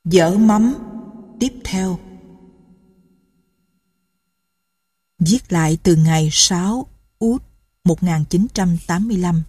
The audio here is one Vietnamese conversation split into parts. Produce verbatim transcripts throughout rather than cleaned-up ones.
Dở mắm tiếp theo. Viết lại từ ngày sáu Út một nghìn chín trăm tám mươi lăm.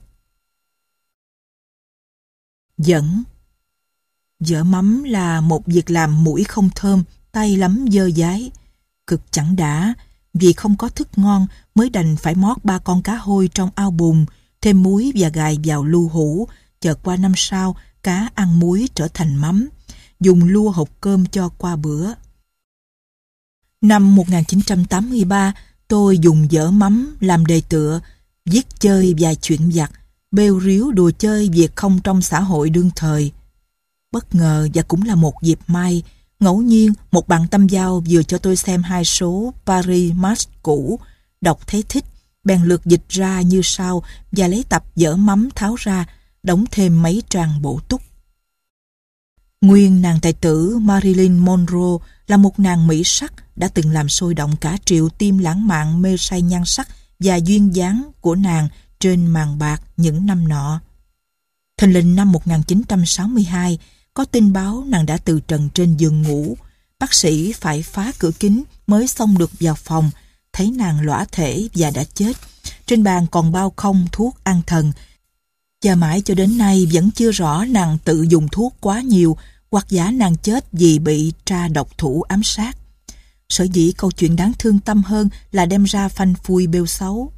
Dẫn. Dở mắm là một việc làm mũi không thơm, tay lắm dơ dái. Cực chẳng đã, vì không có thức ngon mới đành phải mót ba con cá hôi trong ao bùn, thêm muối và gài vào lu hũ, chờ qua năm sau cá ăn muối trở thành mắm, dùng lua hột cơm cho qua bữa. Năm một nghìn chín trăm tám mươi ba, tôi dùng dở mắm làm đề tựa, viết chơi vài chuyện vặt, bêu ríu đùa chơi việc không trong xã hội đương thời. Bất ngờ và cũng là một dịp may, ngẫu nhiên một bạn tâm giao vừa cho tôi xem hai số Paris Match cũ, đọc thấy thích, bèn lược dịch ra như sau và lấy tập dở mắm tháo ra, đóng thêm mấy trang bổ túc. Nguyên nàng tài tử Marilyn Monroe là một nàng mỹ sắc đã từng làm sôi động cả triệu tim lãng mạn mê say nhan sắc và duyên dáng của nàng trên màn bạc những năm nọ. Thình lình năm một nghìn chín trăm sáu mươi hai, có tin báo nàng đã từ trần trên giường ngủ. Bác sĩ phải phá cửa kính mới xông được vào phòng, thấy nàng lõa thể và đã chết. Trên bàn còn bao không thuốc an thần. Và mãi cho đến nay vẫn chưa rõ nàng tự dùng thuốc quá nhiều hoặc giả nàng chết vì bị tra độc thủ ám sát. Sở dĩ câu chuyện đáng thương tâm hơn là đem ra phanh phui bêu xấu.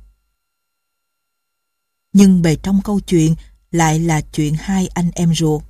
Nhưng bề trong câu chuyện lại là chuyện hai anh em ruột.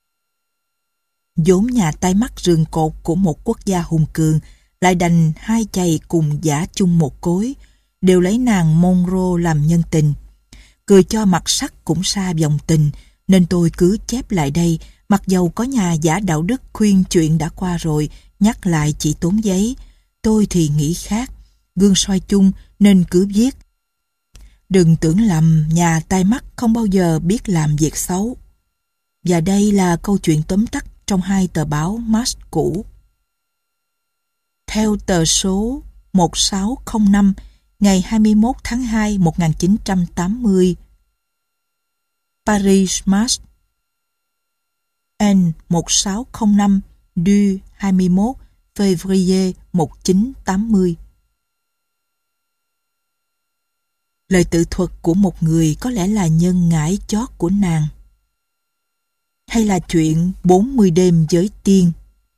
vốn nhà tai mắt rường cột của một quốc gia hùng cường, lại đành hai chày cùng giả chung một cối, đều lấy nàng Monroe làm nhân tình. Cười cho mặt sắc cũng xa dòng tình, nên tôi cứ chép lại đây, mặc dầu có nhà giả đạo đức khuyên chuyện đã qua rồi, nhắc lại chỉ tốn giấy. Tôi thì nghĩ khác, gương soi chung nên cứ viết. Đừng tưởng lầm, nhà tai mắt không bao giờ biết làm việc xấu. Và đây là câu chuyện tóm tắt trong hai tờ báo Match cũ. Theo tờ số một sáu không năm ngày hai mươi mốt tháng hai một nghìn chín trăm tám mươi, Paris Match, N một sáu không năm du hai mươi mốt février một nghìn chín trăm tám mươi. Lời tự thuật của một người có lẽ là nhân ngãi chót của nàng. Hay là chuyện bốn mươi đêm với tiên.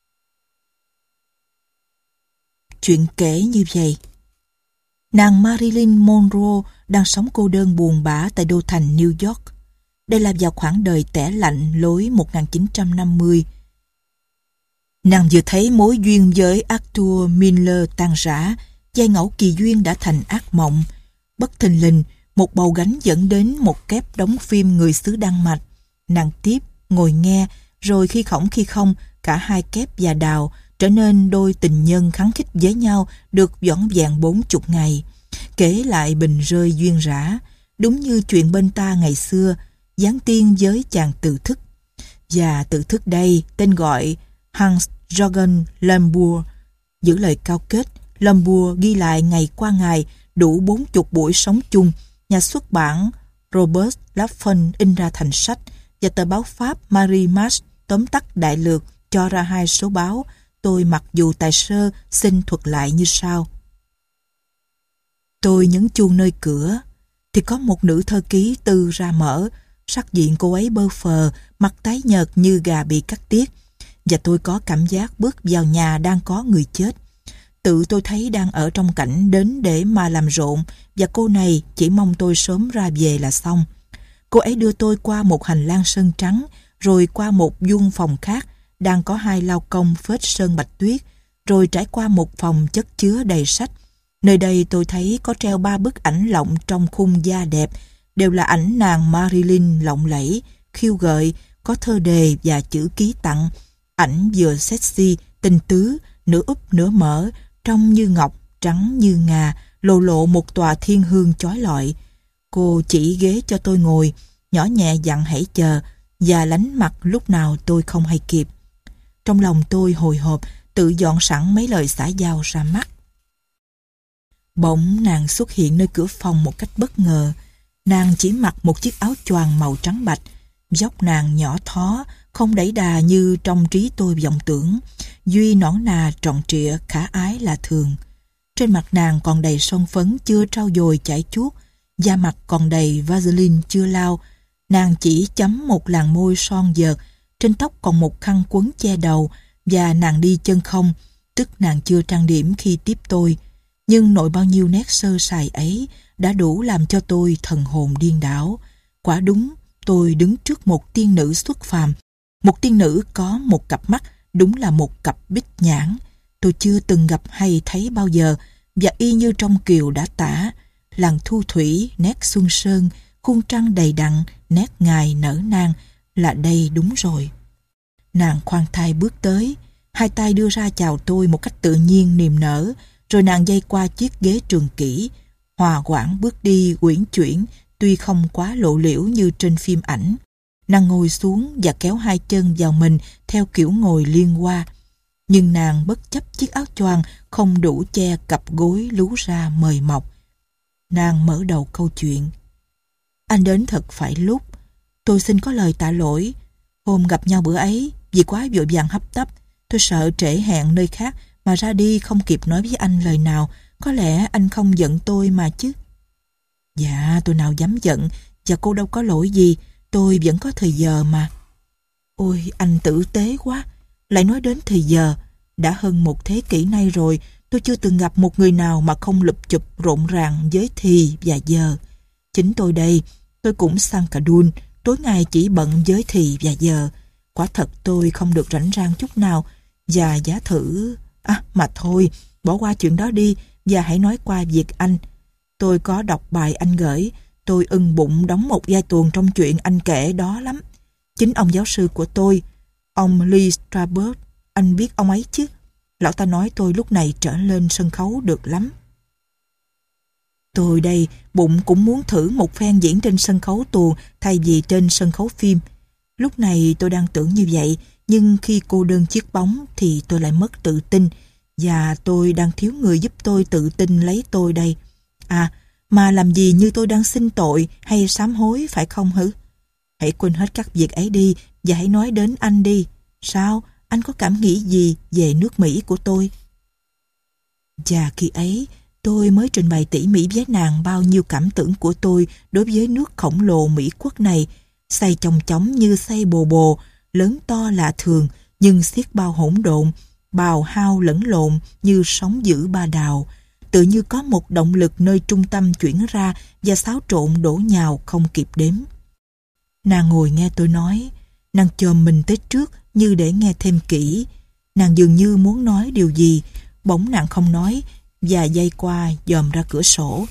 Chuyện kể như vậy. Nàng Marilyn Monroe đang sống cô đơn buồn bã tại đô thành New York. Đây là vào khoảng đời tẻ lạnh lối một nghìn chín trăm năm mươi. Nàng vừa thấy mối duyên với Arthur Miller tan rã, giai ngẫu kỳ duyên đã thành ác mộng. Bất thình lình, một bầu gánh dẫn đến một kép đóng phim người xứ Đan Mạch. Nàng tiếp, ngồi nghe, rồi khi khổng khi không, cả hai kép và đào trở nên đôi tình nhân khắng khích với nhau được vỏn vẹn bốn chục ngày. Kể lại bình rơi duyên rã, đúng như chuyện bên ta ngày xưa, giáng tiên với chàng tự thức. Và tự thức đây tên gọi Hans Jürgen Lembour. Giữ lời cao kết, Lembour ghi lại ngày qua ngày đủ bốn chục buổi sống chung. Nhà xuất bản Robert Laffin in ra thành sách, và tờ báo Pháp Paris Match tóm tắt đại lược cho ra hai số báo. Tôi mặc dù tài sơ xin thuật lại như sau. Tôi nhấn chuông nơi cửa, thì có một nữ thơ ký tư ra mở. Sắc diện cô ấy bơ phờ, mặt tái nhợt như gà bị cắt tiết, và tôi có cảm giác bước vào nhà đang có người chết. Tự tôi thấy đang ở trong cảnh đến để mà làm rộn, và cô này chỉ mong tôi sớm ra về là xong. Cô ấy đưa tôi qua một hành lang sơn trắng, rồi qua một vuông phòng khác, đang có hai lao công phết sơn bạch tuyết, rồi trải qua một phòng chất chứa đầy sách. Nơi đây tôi thấy có treo ba bức ảnh lộng trong khung da đẹp, đều là ảnh nàng Marilyn lộng lẫy, khiêu gợi, có thơ đề và chữ ký tặng. Ảnh vừa sexy, tinh tứ, nửa úp nửa mở, trông như ngọc, trắng như ngà, lộ lộ một tòa thiên hương chói lọi. Cô chỉ ghế cho tôi ngồi, nhỏ nhẹ dặn hãy chờ, và lánh mặt lúc nào tôi không hay kịp. Trong lòng tôi hồi hộp, tự dọn sẵn mấy lời xã giao ra mắt. Bỗng nàng xuất hiện nơi cửa phòng một cách bất ngờ. Nàng chỉ mặc một chiếc áo choàng màu trắng bạch, dốc nàng nhỏ thó, không đẩy đà như trong trí tôi vọng tưởng. Duy nõn nà trọn trịa khả ái là thường. Trên mặt nàng còn đầy son phấn chưa trau dồi chải chuốt, da mặt còn đầy Vaseline chưa lau. Nàng chỉ chấm một làn môi son dợt, trên tóc còn một khăn quấn che đầu, và nàng đi chân không, tức nàng chưa trang điểm khi tiếp tôi. Nhưng nội bao nhiêu nét sơ sài ấy đã đủ làm cho tôi thần hồn điên đảo. Quả đúng, tôi đứng trước một tiên nữ xuất phàm. Một tiên nữ có một cặp mắt, đúng là một cặp bích nhãn. Tôi chưa từng gặp hay thấy bao giờ, và y như trong Kiều đã tả, làng thu thủy, nét xuân sơn, khuôn trăng đầy đặn, nét ngài nở nang, là đây đúng rồi. Nàng khoan thai bước tới, hai tay đưa ra chào tôi một cách tự nhiên niềm nở, rồi nàng dây qua chiếc ghế trường kỷ, hòa quảng bước đi uyển chuyển, tuy không quá lộ liễu như trên phim ảnh. Nàng ngồi xuống và kéo hai chân vào mình theo kiểu ngồi liên hoa, nhưng nàng bất chấp chiếc áo choàng không đủ che cặp gối lú ra mời mọc. Nàng mở đầu câu chuyện: "Anh đến thật phải lúc. Tôi xin có lời tạ lỗi. Hôm gặp nhau bữa ấy, vì quá vội vàng hấp tấp, tôi sợ trễ hẹn nơi khác mà ra đi không kịp nói với anh lời nào. Có lẽ anh không giận tôi mà chứ?" "Dạ, tôi nào dám giận, và cô đâu có lỗi gì. Tôi vẫn có thời giờ mà." "Ôi, anh tử tế quá. Lại nói đến thời giờ. Đã hơn một thế kỷ nay rồi, tôi chưa từng gặp một người nào mà không lụp chụp rộn ràng với thì và giờ. Chính tôi đây, tôi cũng sang cả đun, tối ngày chỉ bận với thì và giờ. Quả thật tôi không được rảnh rang chút nào. Và giá thử... À, mà thôi, bỏ qua chuyện đó đi và hãy nói qua việc anh. Tôi có đọc bài anh gửi. Tôi ưng bụng đóng một vai tuồng trong chuyện anh kể đó lắm. Chính ông giáo sư của tôi, ông Lee Strasberg, anh biết ông ấy chứ? Lão ta nói tôi lúc này trở lên sân khấu được lắm." Tôi đây bụng cũng muốn thử một phen diễn trên sân khấu tuồng thay vì trên sân khấu phim. Lúc này tôi đang tưởng như vậy, nhưng khi cô đơn chiếc bóng thì tôi lại mất tự tin, và tôi đang thiếu người giúp tôi tự tin lấy tôi đây. À, mà làm gì như tôi đang xin tội hay sám hối phải không hử? Hãy quên hết các việc ấy đi và hãy nói đến anh đi. Sao? Anh có cảm nghĩ gì về nước Mỹ của tôi? Và khi ấy, tôi mới trình bày tỉ mỉ với nàng bao nhiêu cảm tưởng của tôi đối với nước khổng lồ Mỹ quốc này, xây chồng chóng như xây bồ bồ, lớn to lạ thường, nhưng xiết bao hỗn độn, bào hao lẫn lộn như sóng dữ ba đào, tự như có một động lực nơi trung tâm chuyển ra và xáo trộn đổ nhào không kịp đếm. Nàng ngồi nghe tôi nói, nàng chồm mình tới trước như để nghe thêm kỹ. Nàng dường như muốn nói điều gì, bỗng nàng không nói và dây qua dòm ra cửa sổ.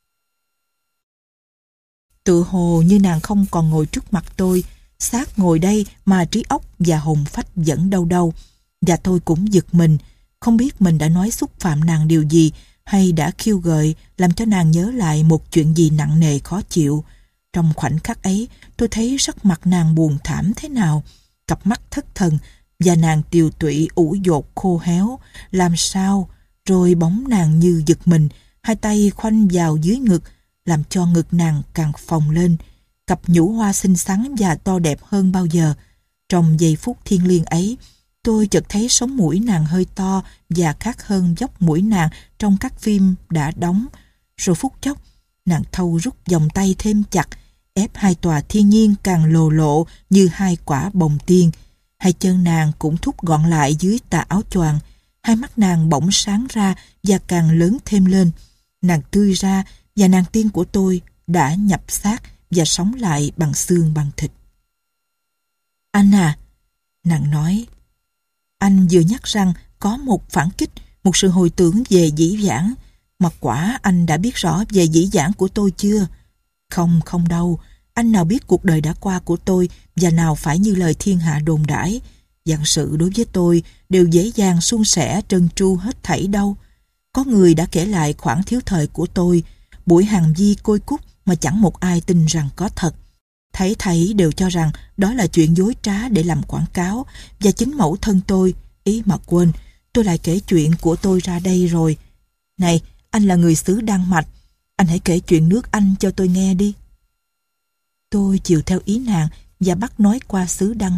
Tự hồ như nàng không còn ngồi trước mặt tôi, xác ngồi đây mà trí óc và hồn phách vẫn đâu đâu. Và tôi cũng giật mình, không biết mình đã nói xúc phạm nàng điều gì hay đã khiêu gợi làm cho nàng nhớ lại một chuyện gì nặng nề khó chịu. Trong khoảnh khắc ấy, tôi thấy sắc mặt nàng buồn thảm thế nào, cặp mắt thất thần và nàng tiều tụy ủ dột khô héo, làm sao, rồi bóng nàng như giật mình, hai tay khoanh vào dưới ngực, làm cho ngực nàng càng phồng lên, cặp nhũ hoa xinh xắn và to đẹp hơn bao giờ. Trong giây phút thiêng liêng ấy, tôi chợt thấy sống mũi nàng hơi to và khác hơn dốc mũi nàng trong các phim đã đóng. Rồi phút chốc, nàng thâu rút vòng tay thêm chặt, ép hai tòa thiên nhiên càng lồ lộ như hai quả bồng tiên. Hai chân nàng cũng thúc gọn lại dưới tà áo choàng. Hai mắt nàng bỗng sáng ra và càng lớn thêm lên. Nàng tươi ra và nàng tiên của tôi đã nhập xác và sống lại bằng xương bằng thịt. "Anh à," nàng nói, "anh vừa nhắc rằng có một phản kích, một sự hồi tưởng về dĩ vãng. Mà quả anh đã biết rõ về dĩ vãng của tôi chưa? Không, không đâu. Anh nào biết cuộc đời đã qua của tôi và nào phải như lời thiên hạ đồn đãi. Vạn sự đối với tôi đều dễ dàng suôn sẻ trơn tru hết thảy đâu. Có người đã kể lại khoảng thiếu thời của tôi, buổi hàng di côi cút mà chẳng một ai tin rằng có thật. Thấy thảy đều cho rằng đó là chuyện dối trá để làm quảng cáo, và chính mẫu thân tôi, ý mà quên, tôi lại kể chuyện của tôi ra đây rồi. Này, anh là người xứ Đan Mạch, anh hãy kể chuyện nước Anh cho tôi nghe đi." Tôi chiều theo ý nàng và bắt nói qua xứ Đan Mạch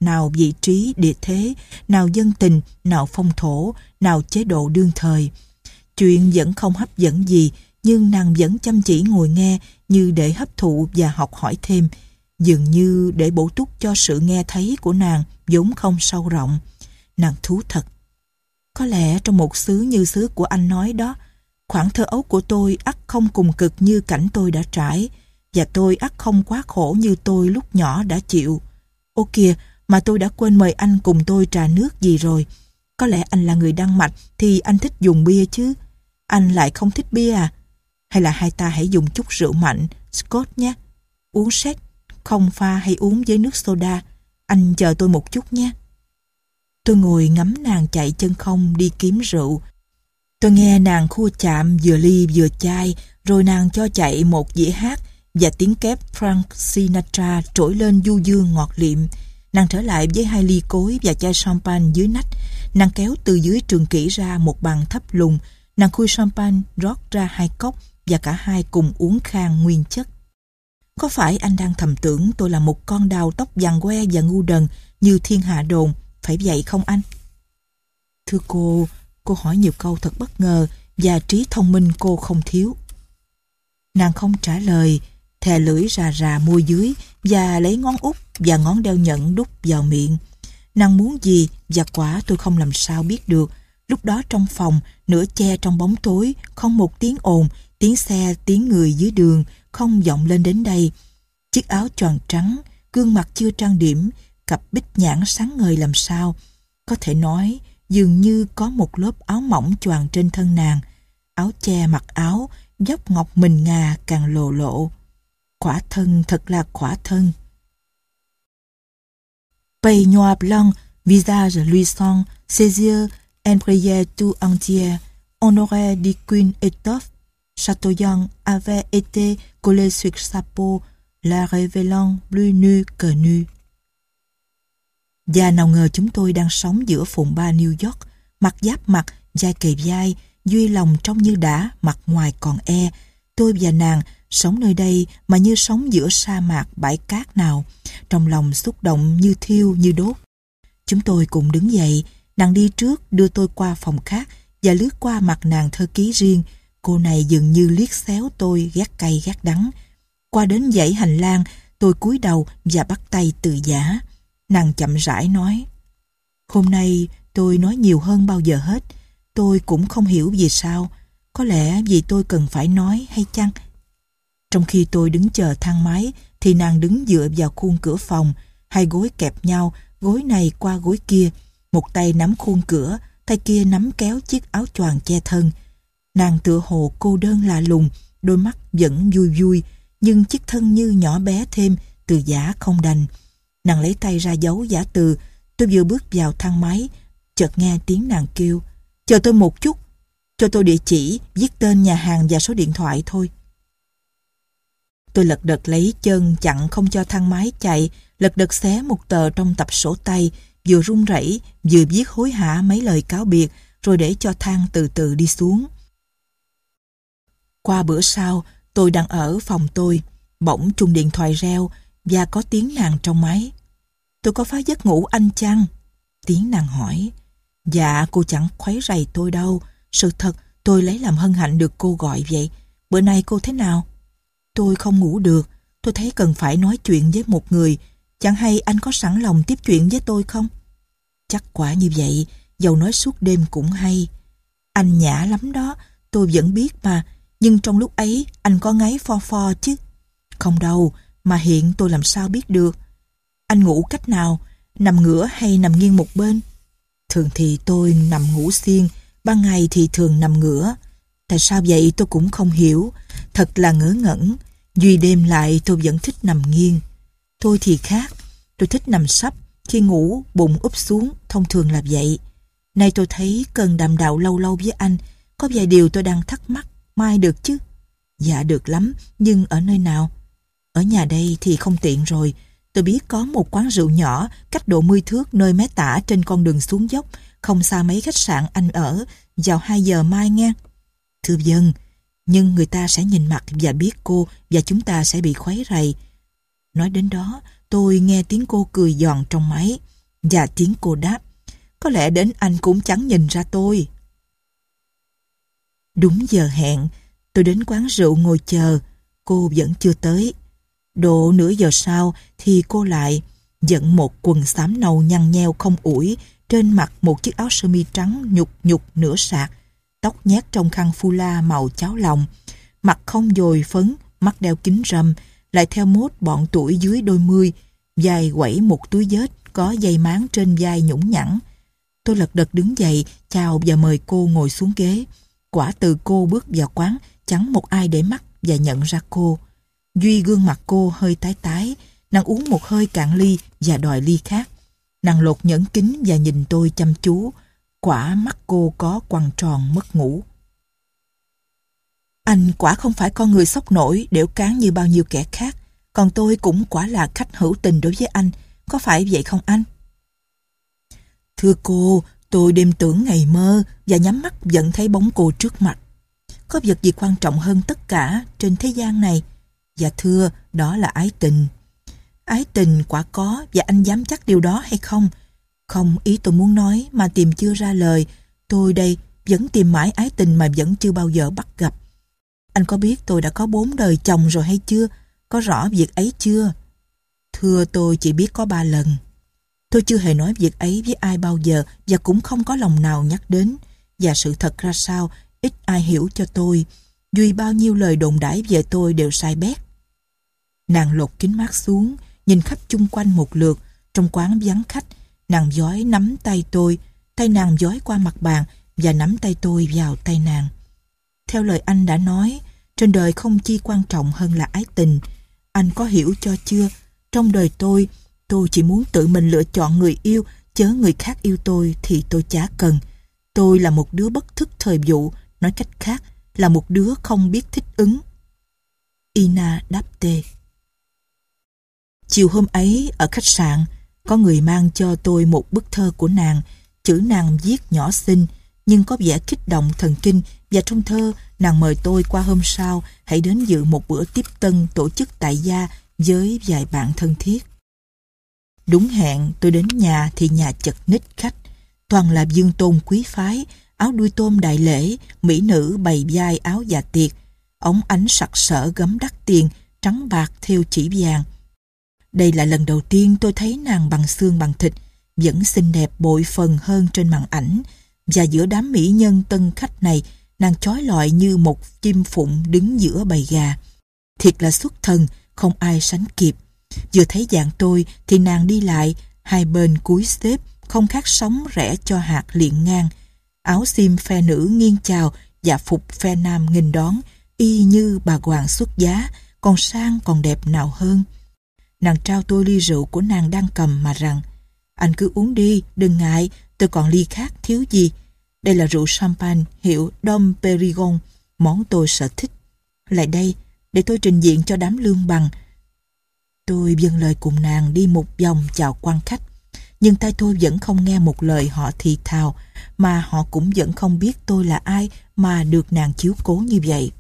nào vị trí, địa thế, nào dân tình, nào phong thổ, nào chế độ đương thời. Chuyện vẫn không hấp dẫn gì, nhưng nàng vẫn chăm chỉ ngồi nghe như để hấp thụ và học hỏi thêm, dường như để bổ túc cho sự nghe thấy của nàng vốn không sâu rộng. Nàng thú thật. Có lẽ trong một xứ như xứ của anh nói đó, khoảng thơ ấu của tôi ắt không cùng cực như cảnh tôi đã trải, và tôi ắt không quá khổ như tôi lúc nhỏ đã chịu. Ô kìa, mà tôi đã quên mời anh cùng tôi trà nước gì rồi. Có lẽ anh là người Đan Mạch thì anh thích dùng bia chứ. Anh lại không thích bia à? Hay là hai ta hãy dùng chút rượu mạnh, Scotch nhé. Uống sét, không pha hay uống với nước soda. Anh chờ tôi một chút nhé. Tôi ngồi ngắm nàng chạy chân không đi kiếm rượu. Tôi nghe nàng khua chạm vừa ly vừa chai, rồi nàng cho chạy một dĩa hát và tiếng kép Frank Sinatra trỗi lên du dương ngọt liệm. Nàng trở lại với hai ly cối và chai champagne dưới nách. Nàng kéo từ dưới trường kỷ ra một bàn thấp lùng. Nàng khui champagne rót ra hai cốc và cả hai cùng uống khang nguyên chất. Có phải anh đang thầm tưởng tôi là một con đào tóc vàng que và ngu đần như thiên hạ đồn, phải vậy không anh? Thưa cô, cô hỏi nhiều câu thật bất ngờ và trí thông minh cô không thiếu. Nàng không trả lời, thè lưỡi rà rà môi dưới và lấy ngón út và ngón đeo nhẫn đút vào miệng. Nàng muốn gì và quả tôi không làm sao biết được. Lúc đó trong phòng, nửa che trong bóng tối, không một tiếng ồn, tiếng xe, tiếng người dưới đường không vọng lên đến đây. Chiếc áo choàng trắng, gương mặt chưa trang điểm, cặp bích nhãn sáng ngời làm sao. Có thể nói dường như có một lớp áo mỏng choàng trên thân nàng. Áo che mặc áo, dốc ngọc mình ngà càng lộ lộ. Khỏa thân thật là khỏa thân. Pays noir blanc, visage luisant, ses yeux embrayés tout entier, on aurait dit qu'une étoffe chatoyante avait été collée sur sa peau, la révélant plus nue que nue. Và nào ngờ chúng tôi đang sống giữa phồn ba New York, mặt giáp mặt, vai kề vai, duy lòng trông như đã, mặt ngoài còn e. Tôi và nàng sống nơi đây mà như sống giữa sa mạc bãi cát nào, trong lòng xúc động như thiêu như đốt. Chúng tôi cùng đứng dậy, nàng đi trước đưa tôi qua phòng khác và lướt qua mặt nàng thơ ký riêng. Cô này dường như liếc xéo tôi ghét cay ghét đắng. Qua đến dãy hành lang, tôi cúi đầu và bắt tay từ giã. Nàng chậm rãi nói: Hôm nay tôi nói nhiều hơn bao giờ hết. Tôi cũng không hiểu vì sao. Có lẽ vì tôi cần phải nói hay chăng? Trong khi tôi đứng chờ thang máy thì nàng đứng dựa vào khuôn cửa phòng, hai gối kẹp nhau, gối này qua gối kia, một tay nắm khuôn cửa, tay kia nắm kéo chiếc áo choàng che thân. Nàng tựa hồ cô đơn lạ lùng, đôi mắt vẫn vui vui, nhưng chiếc thân như nhỏ bé thêm. Từ giả không đành. Nàng lấy tay ra dấu giả từ. Tôi vừa bước vào thang máy, chợt nghe tiếng nàng kêu: Chờ tôi một chút, cho tôi địa chỉ, viết tên nhà hàng và số điện thoại thôi. Tôi lật đật lấy chân chặn không cho thang máy chạy, lật đật xé một tờ trong tập sổ tay, vừa run rẩy vừa viết hối hả mấy lời cáo biệt, rồi để cho thang từ từ đi xuống. Qua bữa sau, tôi đang ở phòng tôi, bỗng chuông điện thoại reo và có tiếng nàng trong máy. Tôi có phá giấc ngủ anh chăng? Tiếng nàng hỏi. Dạ, cô chẳng khuấy rầy tôi đâu. Sự thật, tôi lấy làm hân hạnh được cô gọi vậy. Bữa nay cô thế nào? Tôi không ngủ được. Tôi thấy cần phải nói chuyện với một người. Chẳng hay anh có sẵn lòng tiếp chuyện với tôi không? Chắc quả như vậy, dầu nói suốt đêm cũng hay. Anh nhã lắm đó, tôi vẫn biết mà. Nhưng trong lúc ấy, anh có ngáy pho pho chứ? Không đâu, mà hiện tôi làm sao biết được. Anh ngủ cách nào? Nằm ngửa hay nằm nghiêng một bên? Thường thì tôi nằm ngủ xiên, ban ngày thì thường nằm ngửa. Tại sao vậy tôi cũng không hiểu. Thật là ngớ ngẩn. Duy đêm lại tôi vẫn thích nằm nghiêng. Tôi thì khác. Tôi thích nằm sấp. Khi ngủ bụng úp xuống, thông thường là vậy. Nay tôi thấy cần đàm đạo lâu lâu với anh. Có vài điều tôi đang thắc mắc. Mai được chứ? Dạ được lắm. Nhưng ở nơi nào? Ở nhà đây thì không tiện rồi. Tôi biết có một quán rượu nhỏ cách độ mươi thước nơi mé tả trên con đường xuống dốc, không xa mấy khách sạn anh ở, vào hai giờ mai nghe. Thưa vâng, nhưng người ta sẽ nhìn mặt và biết cô và chúng ta sẽ bị khuấy rầy. Nói đến đó, tôi nghe tiếng cô cười giòn trong máy. Và tiếng cô đáp, có lẽ đến anh cũng chẳng nhìn ra tôi. Đúng giờ hẹn, tôi đến quán rượu ngồi chờ, cô vẫn chưa tới. Độ nửa giờ sau thì cô lại, dẫn một quần xám nâu nhăn nheo không ủi, trên mặt một chiếc áo sơ mi trắng nhục nhục nửa sạc, tóc nhét trong khăn phu la màu cháo lòng, mặt không dồi phấn, mắt đeo kính râm, lại theo mốt bọn tuổi dưới đôi mươi, vai quẩy một túi vết có dây máng trên vai nhũng nhẵn. Tôi lật đật đứng dậy, chào và mời cô ngồi xuống ghế. Quả từ cô bước vào quán, chẳng một ai để mắt và nhận ra cô. Duy gương mặt cô hơi tái tái, nàng uống một hơi cạn ly và đòi ly khác. Nàng lột nhẫn kính và nhìn tôi chăm chú. Quả mắt cô có quằn tròn mất ngủ. Anh quả không phải con người sốc nổi, đểu cán như bao nhiêu kẻ khác. Còn tôi cũng quả là khách hữu tình đối với anh. Có phải vậy không anh? Thưa cô, tôi đêm tưởng ngày mơ và nhắm mắt vẫn thấy bóng cô trước mặt. Có vật gì quan trọng hơn tất cả trên thế gian này? Dạ thưa, đó là ái tình. Ái tình quả có, và anh dám chắc điều đó hay không? Không, ý tôi muốn nói mà tìm chưa ra lời. Tôi đây vẫn tìm mãi ái tình mà vẫn chưa bao giờ bắt gặp. Anh có biết tôi đã có bốn đời chồng rồi hay chưa? Có rõ việc ấy chưa? Thưa, tôi chỉ biết có ba lần. Tôi chưa hề nói việc ấy với ai bao giờ và cũng không có lòng nào nhắc đến. Và sự thật ra sao, ít ai hiểu cho tôi. Duy bao nhiêu lời đồn đãi về tôi đều sai bét. Nàng lột kính mát xuống, nhìn khắp chung quanh một lượt. Trong quán vắng khách, nàng dói nắm tay tôi, tay nàng dói qua mặt bàn và nắm tay tôi vào tay nàng. Theo lời anh đã nói, trên đời không chi quan trọng hơn là ái tình. Anh có hiểu cho chưa? Trong đời tôi, tôi chỉ muốn tự mình lựa chọn người yêu, chớ người khác yêu tôi thì tôi chả cần. Tôi là một đứa bất thức thời vụ, nói cách khác là một đứa không biết thích ứng. Ina đáp tê. Chiều hôm ấy ở khách sạn, có người mang cho tôi một bức thơ của nàng. Chữ nàng viết nhỏ xinh nhưng có vẻ kích động thần kinh, và trong thơ nàng mời tôi qua hôm sau hãy đến dự một bữa tiếp tân tổ chức tại gia với vài bạn thân thiết. Đúng hẹn tôi đến nhà thì nhà chật ních khách, toàn là dương tôn quý phái, áo đuôi tôm đại lễ, mỹ nữ bày vai áo dạ tiệc, ống ánh sặc sỡ gấm đắt tiền, trắng bạc thêu chỉ vàng. Đây là lần đầu tiên tôi thấy nàng bằng xương bằng thịt, vẫn xinh đẹp bội phần hơn trên màn ảnh, và giữa đám mỹ nhân tân khách này, nàng chói lọi như một chim phụng đứng giữa bầy gà. Thiệt là xuất thần, không ai sánh kịp. Vừa thấy dạng tôi thì nàng đi lại, hai bên cúi xếp, không khác sóng rẽ cho hạt liệng ngang. Áo xiêm phe nữ nghiêng chào và phục phe nam nghênh đón, y như bà hoàng xuất giá, còn sang còn đẹp nào hơn. Nàng trao tôi ly rượu của nàng đang cầm mà rằng, anh cứ uống đi, đừng ngại, tôi còn ly khác thiếu gì. Đây là rượu champagne hiệu Dom Perignon, món tôi sở thích. Lại đây, để tôi trình diện cho đám lương bằng. Tôi vâng lời cùng nàng đi một vòng chào quan khách, nhưng tay tôi vẫn không nghe một lời họ thì thào, mà họ cũng vẫn không biết tôi là ai mà được nàng chiếu cố như vậy.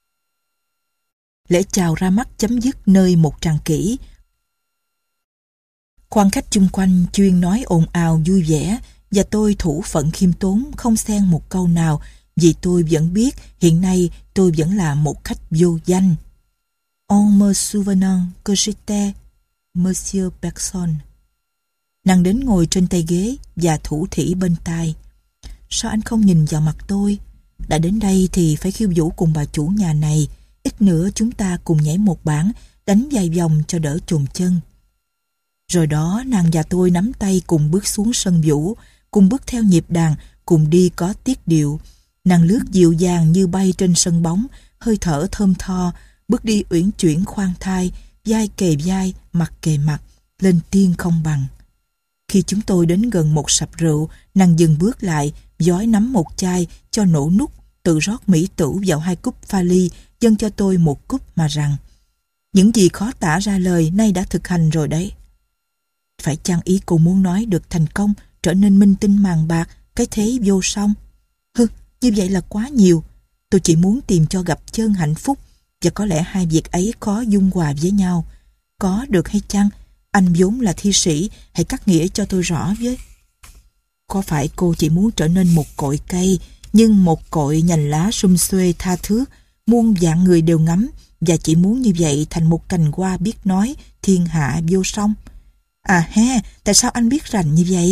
Lễ chào ra mắt chấm dứt nơi một tràng kỹ. Quan khách chung quanh chuyên nói ồn ào vui vẻ, và tôi thủ phận khiêm tốn không xen một câu nào, vì tôi vẫn biết hiện nay tôi vẫn là một khách vô danh. On me souvenant que j'étais Monsieur Bergson. Nàng đến ngồi trên tay ghế và thủ thỉ bên tai. Sao anh không nhìn vào mặt tôi? Đã đến đây thì phải khiêu vũ cùng bà chủ nhà này. Ít nữa chúng ta cùng nhảy một bản, đánh vài vòng cho đỡ chồn chân. Rồi đó nàng và tôi nắm tay cùng bước xuống sân vũ, cùng bước theo nhịp đàn, cùng đi có tiết điệu. Nàng lướt dịu dàng như bay trên sân bóng, hơi thở thơm tho, bước đi uyển chuyển khoan thai, vai kề vai, mặt kề mặt, lên tiên không bằng. Khi chúng tôi đến gần một sạp rượu, nàng dừng bước lại, vói nắm một chai cho nổ nút, tự rót mỹ tử vào hai cúp pha ly, dâng cho tôi một cúp mà rằng, những gì khó tả ra lời nay đã thực hành rồi đấy. Phải chăng ý cô muốn nói được thành công, trở nên minh tinh màng bạc, cái thế vô song? Hừ, như vậy là quá nhiều. Tôi chỉ muốn tìm cho gặp chân hạnh phúc, và có lẽ hai việc ấy khó dung hòa với nhau. Có được hay chăng? Anh vốn là thi sĩ, hãy cắt nghĩa cho tôi rõ với. Có phải cô chỉ muốn trở nên một cội cây, nhưng một cội nhành lá sum xuê tha thước, muôn vạn người đều ngắm, và chỉ muốn như vậy thành một cành hoa biết nói, thiên hạ vô song? À he, tại sao anh biết rành như vậy?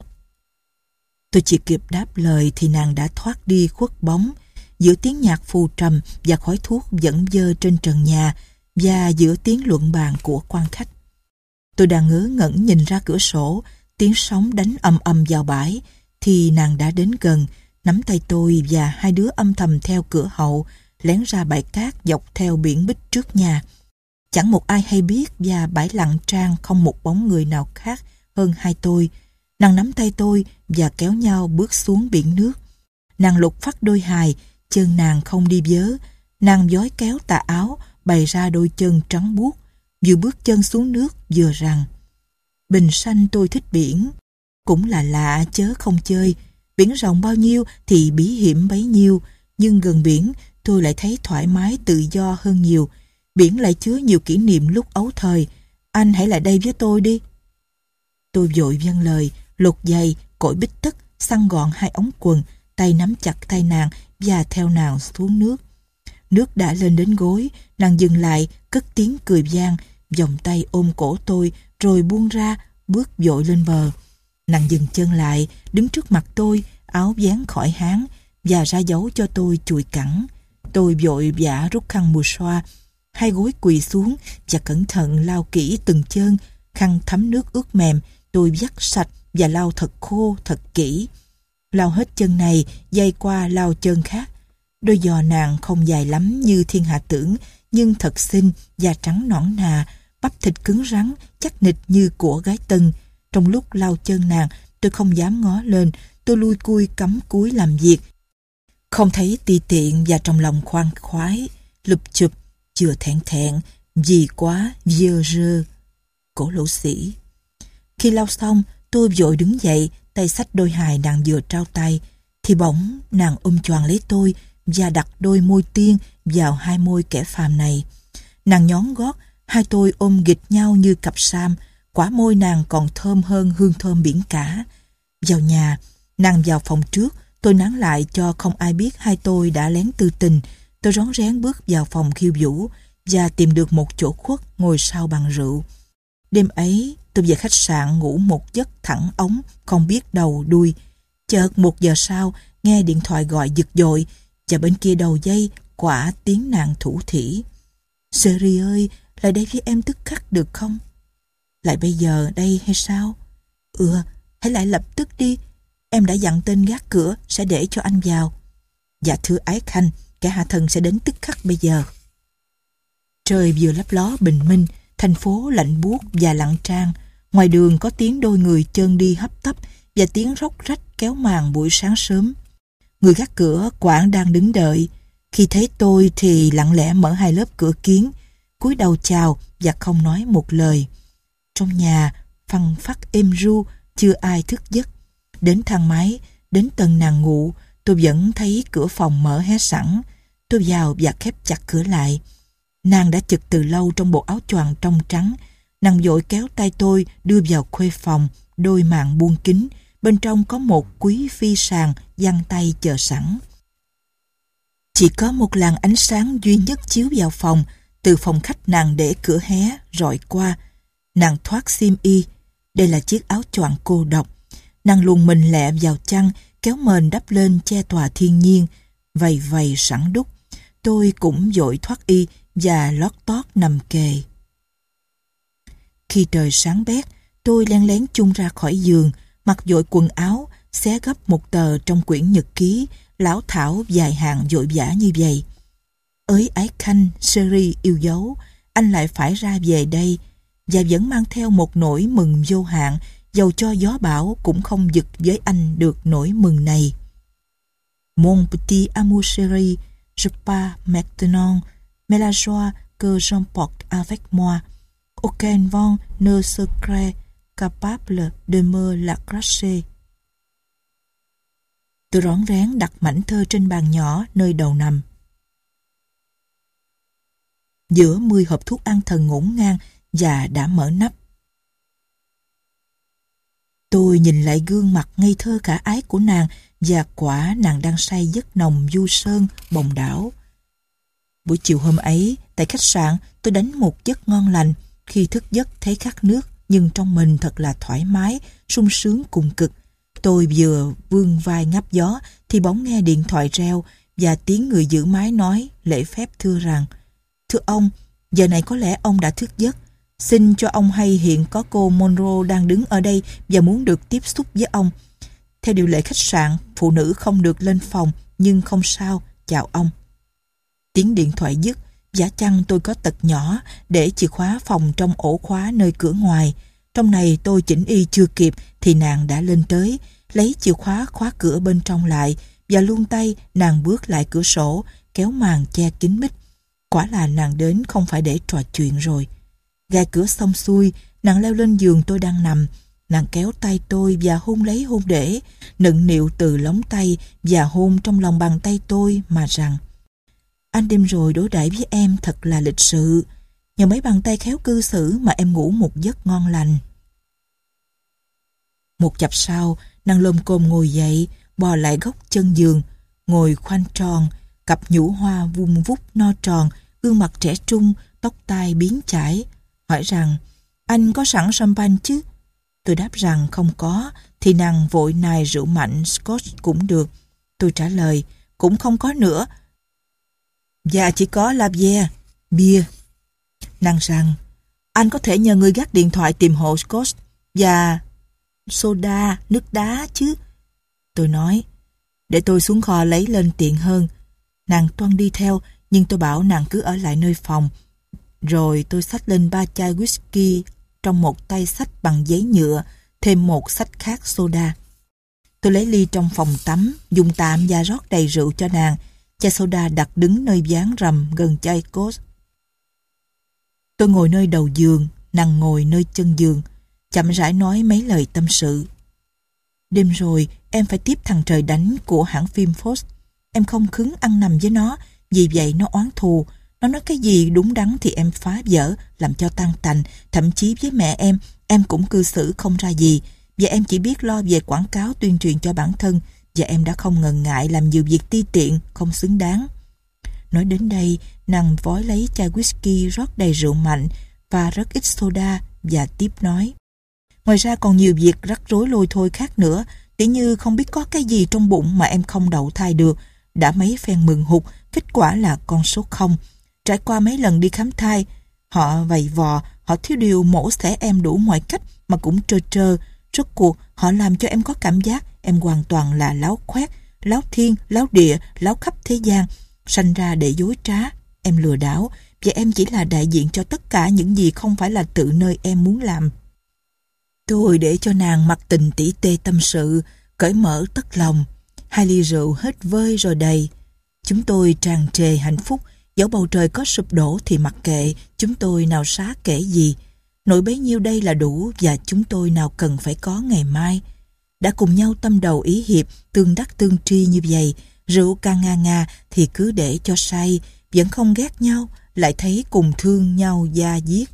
Tôi chỉ kịp đáp lời thì nàng đã thoát đi khuất bóng, giữa tiếng nhạc phù trầm và khói thuốc vẫn dơ trên trần nhà, và giữa tiếng luận bàn của quan khách. Tôi đang ngớ ngẩn nhìn ra cửa sổ, tiếng sóng đánh ầm ầm vào bãi, thì nàng đã đến gần, nắm tay tôi và hai đứa âm thầm theo cửa hậu, lén ra bãi cát dọc theo biển bích trước nhà. Chẳng một ai hay biết, và bãi lặng trang không một bóng người nào khác hơn hai tôi. Nàng nắm tay tôi và kéo nhau bước xuống biển nước. Nàng lục phắt đôi hài, chân nàng không đi vớ. Nàng vói kéo tà áo, bày ra đôi chân trắng buốt, vừa bước chân xuống nước vừa rằng: Bình sanh tôi thích biển. Cũng là lạ chớ không chơi. Biển rộng bao nhiêu thì bí hiểm bấy nhiêu, nhưng gần biển tôi lại thấy thoải mái tự do hơn nhiều. Biển lại chứa nhiều kỷ niệm lúc ấu thời. Anh hãy lại đây với tôi đi. Tôi vội vâng lời, lột giày, cội bít tất, xăn gọn hai ống quần, tay nắm chặt tay nàng và theo nàng xuống nước. Nước đã lên đến gối, nàng dừng lại, cất tiếng cười vang, vòng tay ôm cổ tôi, rồi buông ra, bước vội lên bờ. Nàng dừng chân lại, đứng trước mặt tôi, áo vén khỏi háng, và ra dấu cho tôi chùi cẳng. Tôi vội vã rút khăn mùa xoa, hai gối quỳ xuống và cẩn thận lau kỹ từng chân. Khăn thấm nước ướt mềm, tôi vắt sạch và lau thật khô, thật kỹ. Lau hết chân này, giây qua lau chân khác. Đôi giò nàng không dài lắm như thiên hạ tưởng, nhưng thật xinh, da trắng nõn nà, bắp thịt cứng rắn, chắc nịch như của gái Tân. Trong lúc lau chân nàng, tôi không dám ngó lên, tôi lui cui cắm cúi làm việc. Không thấy ti tiện và trong lòng khoan khoái, lụp chụp, chưa thẹn thẹn, vì quá, vieux rơ. Cổ lỗ sĩ. Khi lau xong, tôi vội đứng dậy, tay xách đôi hài nàng vừa trao tay, thì bỗng nàng ôm choàng lấy tôi và đặt đôi môi tiên vào hai môi kẻ phàm này. Nàng nhón gót, hai tôi ôm ghịch nhau như cặp sam, quả môi nàng còn thơm hơn hương thơm biển cả. Vào nhà, nàng vào phòng trước, tôi nán lại cho không ai biết hai tôi đã lén tư tình. Tôi rón rén bước vào phòng khiêu vũ và tìm được một chỗ khuất ngồi sau bàn rượu. Đêm ấy, tôi về khách sạn ngủ một giấc thẳng ống, không biết đầu đuôi. Chợt một giờ sau, nghe điện thoại gọi giật dội, và bên kia đầu dây quả tiếng nàng thủ thỉ. Seri ơi, lại đây với em tức khắc được không? Lại bây giờ đây hay sao? Ừ, hãy lại lập tức đi. Em đã dặn tên gác cửa sẽ để cho anh vào. Dạ thưa ái khanh, kẻ hạ thần sẽ đến tức khắc bây giờ. Trời vừa lấp ló bình minh, thành phố lạnh buốt và lặng trang. Ngoài đường có tiếng đôi người chân đi hấp tấp và tiếng róc rách kéo màn buổi sáng sớm. Người gác cửa quản đang đứng đợi. Khi thấy tôi thì lặng lẽ mở hai lớp cửa kiến, cúi đầu chào và không nói một lời. Trong nhà phăng phắc êm ru, chưa ai thức giấc. Đến thang máy, đến tầng nàng ngủ, tôi vẫn thấy cửa phòng mở hé sẵn. Tôi vào và khép chặt cửa lại. Nàng đã chực từ lâu trong bộ áo choàng trong trắng. Nàng vội kéo tay tôi đưa vào khuê phòng, đôi màn buông kính. Bên trong có một quý phi sàng giăng tay chờ sẵn. Chỉ có một làn ánh sáng duy nhất chiếu vào phòng. Từ phòng khách nàng để cửa hé rọi qua. Nàng thoát xiêm y. Đây là chiếc áo choàng cô độc. Nàng luồn mình lẹ vào chăn, kéo mền đắp lên che tòa thiên nhiên, vầy vầy sẵn đúc. Tôi cũng vội thoát y và lót tót nằm kề. Khi trời sáng bét, tôi len lén chung ra khỏi giường, mặc vội quần áo, xé gấp một tờ trong quyển nhật ký, lảo thảo vài hàng vội vã như vậy. Ới ái khanh, Seri yêu dấu, anh lại phải ra về đây, và vẫn mang theo một nỗi mừng vô hạn, dầu cho gió bão cũng không giật với anh được nỗi mừng này. Mon petit amour chéri, je pars maintenant, mais la joie que j'emporte avec moi, aucun vent ne serait capable de me la cracher. Tôi rón rén đặt mảnh thơ trên bàn nhỏ nơi đầu nằm. Giữa mười hộp thuốc an thần ngổn ngang và đã mở nắp. Tôi nhìn lại gương mặt ngây thơ khả ái của nàng, và quả nàng đang say giấc nồng du sơn, bồng đảo. Buổi chiều hôm ấy, tại khách sạn, tôi đánh một giấc ngon lành. Khi thức giấc thấy khát nước, nhưng trong mình thật là thoải mái, sung sướng cùng cực. Tôi vừa vươn vai ngắp gió, thì bỗng nghe điện thoại reo, và tiếng người giữ máy nói lễ phép thưa rằng: "Thưa ông, giờ này có lẽ ông đã thức giấc. Xin cho ông hay hiện có cô Monroe đang đứng ở đây và muốn được tiếp xúc với ông. Theo điều lệ khách sạn, phụ nữ không được lên phòng, nhưng không sao, chào ông." Tiếng điện thoại dứt, giả chăng tôi có tật nhỏ để chìa khóa phòng trong ổ khóa nơi cửa ngoài. Trong này tôi chỉnh y chưa kịp thì nàng đã lên tới, lấy chìa khóa khóa cửa bên trong lại, và luôn tay nàng bước lại cửa sổ, kéo màn che kín mít. Quả là nàng đến không phải để trò chuyện rồi. Gài cửa xong xuôi, nàng leo lên giường tôi đang nằm. Nàng kéo tay tôi và hôn lấy hôn để, nựng nịu từ lóng tay và hôn trong lòng bàn tay tôi mà rằng: "Anh đêm rồi đối đãi với em thật là lịch sự. Nhờ mấy bàn tay khéo cư xử mà em ngủ một giấc ngon lành." Một chập sau, nàng lồm cồm ngồi dậy, bò lại góc chân giường, ngồi khoanh tròn, cặp nhũ hoa vung vút no tròn, gương mặt trẻ trung, tóc tai biến chải, hỏi rằng: "Anh có sẵn champagne chứ?" Tôi đáp rằng không có, thì nàng vội nài rượu mạnh Scotch cũng được. Tôi trả lời: "Cũng không có nữa, và chỉ có Lavier, bia." Nàng rằng: "Anh có thể nhờ người gác điện thoại tìm hộ Scotch và soda, nước đá chứ." Tôi nói: "Để tôi xuống kho lấy lên tiện hơn." Nàng toan đi theo, nhưng tôi bảo nàng cứ ở lại nơi phòng. Rồi tôi xách lên ba chai whisky trong một tay xách bằng giấy nhựa, thêm một xách khác soda. Tôi lấy ly trong phòng tắm, dùng tạm và rót đầy rượu cho nàng. Chai soda đặt đứng nơi ván rầm gần chai Scotch. Tôi ngồi nơi đầu giường, nàng ngồi nơi chân giường, chậm rãi nói mấy lời tâm sự. "Đêm rồi em phải tiếp thằng trời đánh của hãng phim Fox. Em không khứng ăn nằm với nó, vì vậy nó oán thù. Nó nói cái gì đúng đắn thì em phá vỡ, làm cho tan tành. Thậm chí với mẹ em, em cũng cư xử không ra gì. Và em chỉ biết lo về quảng cáo tuyên truyền cho bản thân, và em đã không ngần ngại làm nhiều việc ti tiện, không xứng đáng." Nói đến đây, nàng vói lấy chai whisky rót đầy rượu mạnh và rất ít soda và tiếp nói: "Ngoài ra còn nhiều việc rắc rối lôi thôi khác nữa, tỉ như không biết có cái gì trong bụng mà em không đậu thai được. Đã mấy phen mừng hụt, kết quả là con số không. Trải qua mấy lần đi khám thai, họ vầy vò, họ thiếu điều mổ xẻ em đủ mọi cách mà cũng trơ trơ. Rốt cuộc họ làm cho em có cảm giác em hoàn toàn là láo khoét, láo thiên, láo địa, láo khắp thế gian, sanh ra để dối trá. Em lừa đảo, và em chỉ là đại diện cho tất cả những gì không phải là tự nơi em muốn làm." Tôi để cho nàng mặc tình tỉ tê tâm sự, cởi mở tất lòng. Hai ly rượu hết vơi rồi đầy. Chúng tôi tràn trề hạnh phúc, dẫu bầu trời có sụp đổ thì mặc kệ, chúng tôi nào xá kể gì. Nỗi bấy nhiêu đây là đủ, và chúng tôi nào cần phải có ngày mai. Đã cùng nhau tâm đầu ý hiệp, tương đắc tương tri như vậy, rượu càng nga nga thì cứ để cho say, vẫn không ghét nhau, lại thấy cùng thương nhau da diết.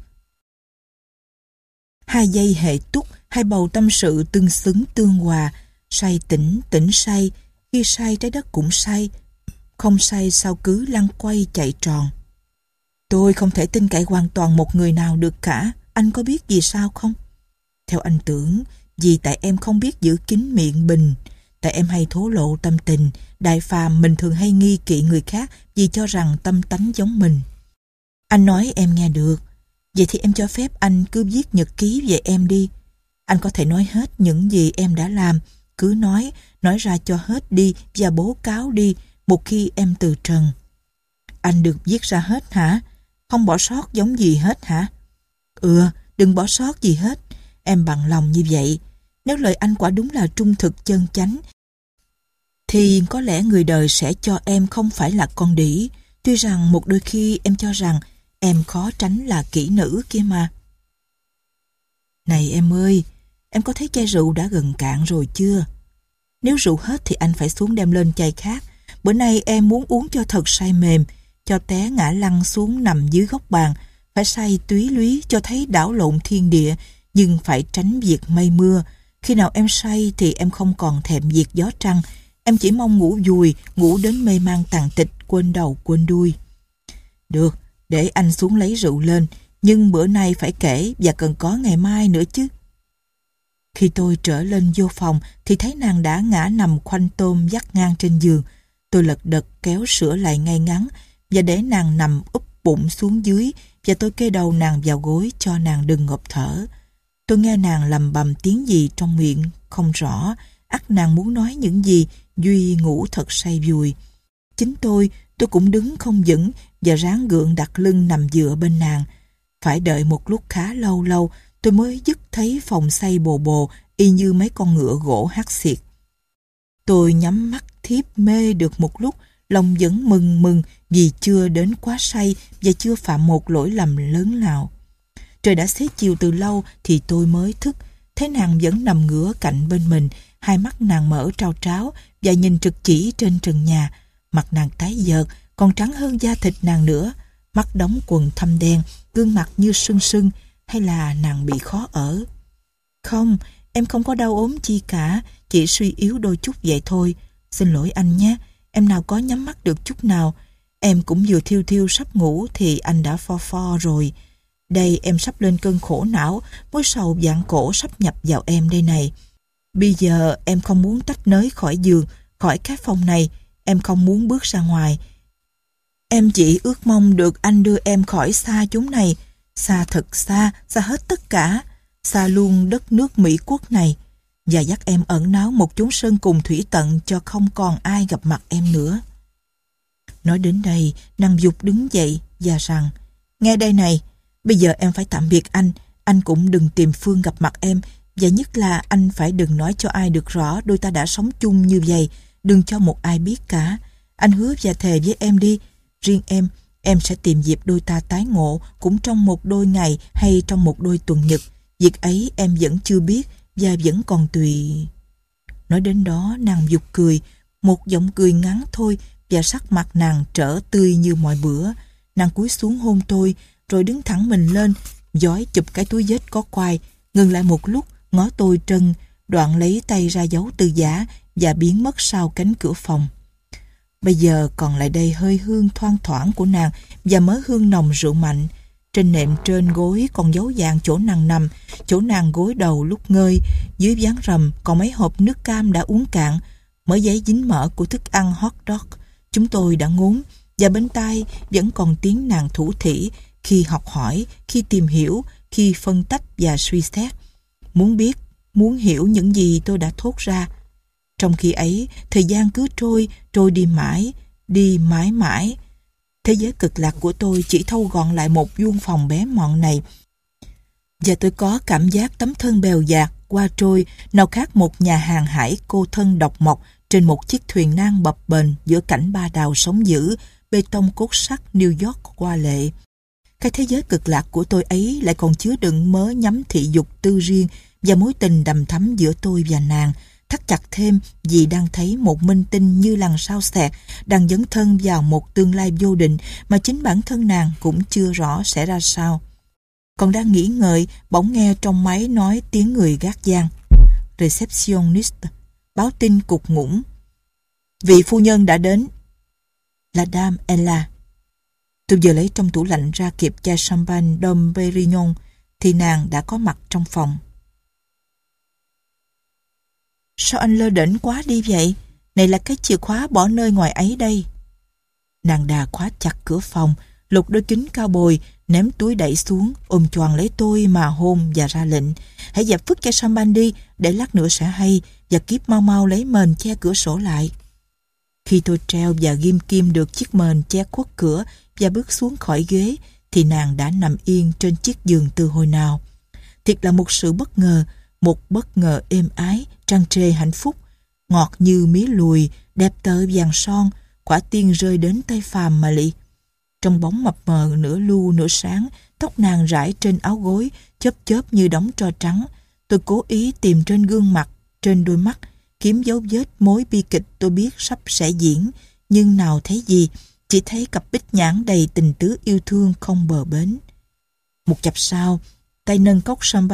Hai giây hệ túc, hai bầu tâm sự tương xứng tương hòa, say tỉnh, tỉnh say, khi say trái đất cũng say, không say sao cứ lăn quay chạy tròn. Tôi không thể tin cậy hoàn toàn một người nào được cả, anh có biết vì sao không? Theo anh tưởng, vì tại em không biết giữ kín miệng bình, tại em hay thổ lộ tâm tình, đại phàm mình thường hay nghi kỵ người khác vì cho rằng tâm tánh giống mình. Anh nói em nghe được, vậy thì em cho phép anh cứ viết nhật ký về em đi. Anh có thể nói hết những gì em đã làm, cứ nói, nói ra cho hết đi và bố cáo đi một khi em từ trần. Anh được viết ra hết hả? Không bỏ sót giống gì hết hả? Ừ, đừng bỏ sót gì hết. Em bằng lòng như vậy. Nếu lời anh quả đúng là trung thực chân chánh, thì có lẽ người đời sẽ cho em không phải là con đĩ. Tuy rằng một đôi khi em cho rằng em khó tránh là kỹ nữ kia mà. Này em ơi, em có thấy chai rượu đã gần cạn rồi chưa? Nếu rượu hết thì anh phải xuống đem lên chai khác. Bữa nay em muốn uống cho thật say mềm, cho té ngã lăn xuống nằm dưới góc bàn, phải say túy lúy cho thấy đảo lộn thiên địa, nhưng phải tránh việc mây mưa. Khi nào em say thì em không còn thèm diệt gió trăng. Em chỉ mong ngủ vùi, ngủ đến mê man tàn tịch, quên đầu quên đuôi. Được, để anh xuống lấy rượu lên, nhưng bữa nay phải kể và cần có ngày mai nữa chứ. Khi tôi trở lên vô phòng thì thấy nàng đã ngã nằm khoanh tôm vắt ngang trên giường. Tôi lật đật kéo sữa lại ngay ngắn và để nàng nằm úp bụng xuống dưới, và tôi kê đầu nàng vào gối cho nàng đừng ngộp thở. Tôi nghe nàng lầm bầm tiếng gì trong miệng không rõ, ắt nàng muốn nói những gì. Duy ngủ thật say vùi. Chính tôi, tôi cũng đứng không vững và ráng gượng đặt lưng nằm dựa bên nàng. Phải đợi một lúc khá lâu lâu, tôi mới dứt thấy phòng say bồ bồ, y như mấy con ngựa gỗ hắt xiệt. Tôi nhắm mắt thiếp mê được một lúc, lòng vẫn mừng mừng vì chưa đến quá say và chưa phạm một lỗi lầm lớn nào. Trời đã xế chiều từ lâu thì tôi mới thức, thấy nàng vẫn nằm ngửa cạnh bên mình, hai mắt nàng mở trao tráo và nhìn trực chỉ trên trần nhà. Mặt nàng tái nhợt, còn trắng hơn da thịt nàng nữa, mắt đóng quần thâm đen, gương mặt như sưng sưng, hay là nàng bị khó ở? Không, em không có đau ốm chi cả, chỉ suy yếu đôi chút vậy thôi. Xin lỗi anh nhé, em nào có nhắm mắt được chút nào. Em cũng vừa thiêu thiêu sắp ngủ thì anh đã pho pho rồi. Đây em sắp lên cơn khổ não, mối sầu vạn cổ sắp nhập vào em đây này. Bây giờ em không muốn tách nới khỏi giường, khỏi cái phòng này, em không muốn bước ra ngoài. Em chỉ ước mong được anh đưa em khỏi xa chúng này, xa thật xa, xa hết tất cả, xa luôn đất nước Mỹ quốc này, và dắt em ẩn náu một chốn sơn cùng thủy tận cho không còn ai gặp mặt em nữa. Nói đến đây, nàng giục đứng dậy và rằng, nghe đây này, bây giờ em phải tạm biệt anh, anh cũng đừng tìm phương gặp mặt em, và nhất là anh phải đừng nói cho ai được rõ đôi ta đã sống chung như vậy, đừng cho một ai biết cả. Anh hứa và thề với em đi, riêng em, em sẽ tìm dịp đôi ta tái ngộ cũng trong một đôi ngày hay trong một đôi tuần nhật. Việc ấy em vẫn chưa biết và vẫn còn tùy. Nói đến đó nàng giục cười, một giọng cười ngắn thôi, và sắc mặt nàng trở tươi như mọi bữa. Nàng cúi xuống hôn tôi, rồi đứng thẳng mình lên, dõi chụp cái túi vết có quai, ngừng lại một lúc, ngó tôi trân, đoạn lấy tay ra giấu từ giả và biến mất sau cánh cửa phòng. Bây giờ còn lại đây hơi hương thoang thoảng của nàng và mớ hương nồng rượu mạnh. Trên nệm trên gối còn dấu vàng chỗ nàng nằm, chỗ nàng gối đầu lúc ngơi. Dưới ván rầm còn mấy hộp nước cam đã uống cạn, mớ giấy dính mỡ của thức ăn hot dog chúng tôi đã ngốn, và bên tai vẫn còn tiếng nàng thủ thỉ khi học hỏi, khi tìm hiểu, khi phân tách và suy xét. Muốn biết, muốn hiểu những gì tôi đã thốt ra. Trong khi ấy, thời gian cứ trôi, trôi đi mãi, đi mãi mãi. Thế giới cực lạc của tôi chỉ thâu gọn lại một vuông phòng bé mọn này. Và tôi có cảm giác tấm thân bèo dạt, qua trôi, nào khác một nhà hàng hải cô thân độc mộc trên một chiếc thuyền nan bập bềnh giữa cảnh ba đào sóng dữ, bê tông cốt sắt New York qua lệ. Cái thế giới cực lạc của tôi ấy lại còn chứa đựng mớ nhắm thị dục tư riêng và mối tình đầm thắm giữa tôi và nàng, thắt chặt thêm vì đang thấy một minh tinh như lằn sao xẹt đang dấn thân vào một tương lai vô định mà chính bản thân nàng cũng chưa rõ sẽ ra sao. Còn đang nghĩ ngợi, bỗng nghe trong máy nói tiếng người gác giang. Receptionist, báo tin cục ngủng. Vị phu nhân đã đến. Là Dame Ella. Tôi vừa lấy trong tủ lạnh ra kịp chai champagne Dom Perignon thì nàng đã có mặt trong phòng. Sao anh lơ đễnh quá đi vậy? Này là cái chìa khóa bỏ nơi ngoài ấy đây. Nàng đà khóa chặt cửa phòng, lục đôi kính cao bồi, ném túi đẩy xuống, ôm choàng lấy tôi mà hôn và ra lệnh. Hãy dập phức chai champagne đi, để lát nữa sẽ hay, và kiếp mau mau lấy mền che cửa sổ lại. Khi tôi treo và ghim kim được chiếc mền che khuất cửa và bước xuống khỏi ghế, thì nàng đã nằm yên trên chiếc giường từ hồi nào. Thiệt là một sự bất ngờ, một bất ngờ êm ái, tràn trề hạnh phúc, ngọt như mía lùi, đẹp tơ vàng son, quả tiên rơi đến tay phàm mà lị. Trong bóng mập mờ nửa lu nửa sáng, tóc nàng rải trên áo gối, chớp chớp như đống tro trắng. Tôi cố ý tìm trên gương mặt, trên đôi mắt, kiếm dấu vết mối bi kịch tôi biết sắp sẽ diễn, nhưng nào thấy gì, chỉ thấy cặp bích nhãn đầy tình tứ yêu thương không bờ bến. Một chập sau, tay nâng cốc champagne,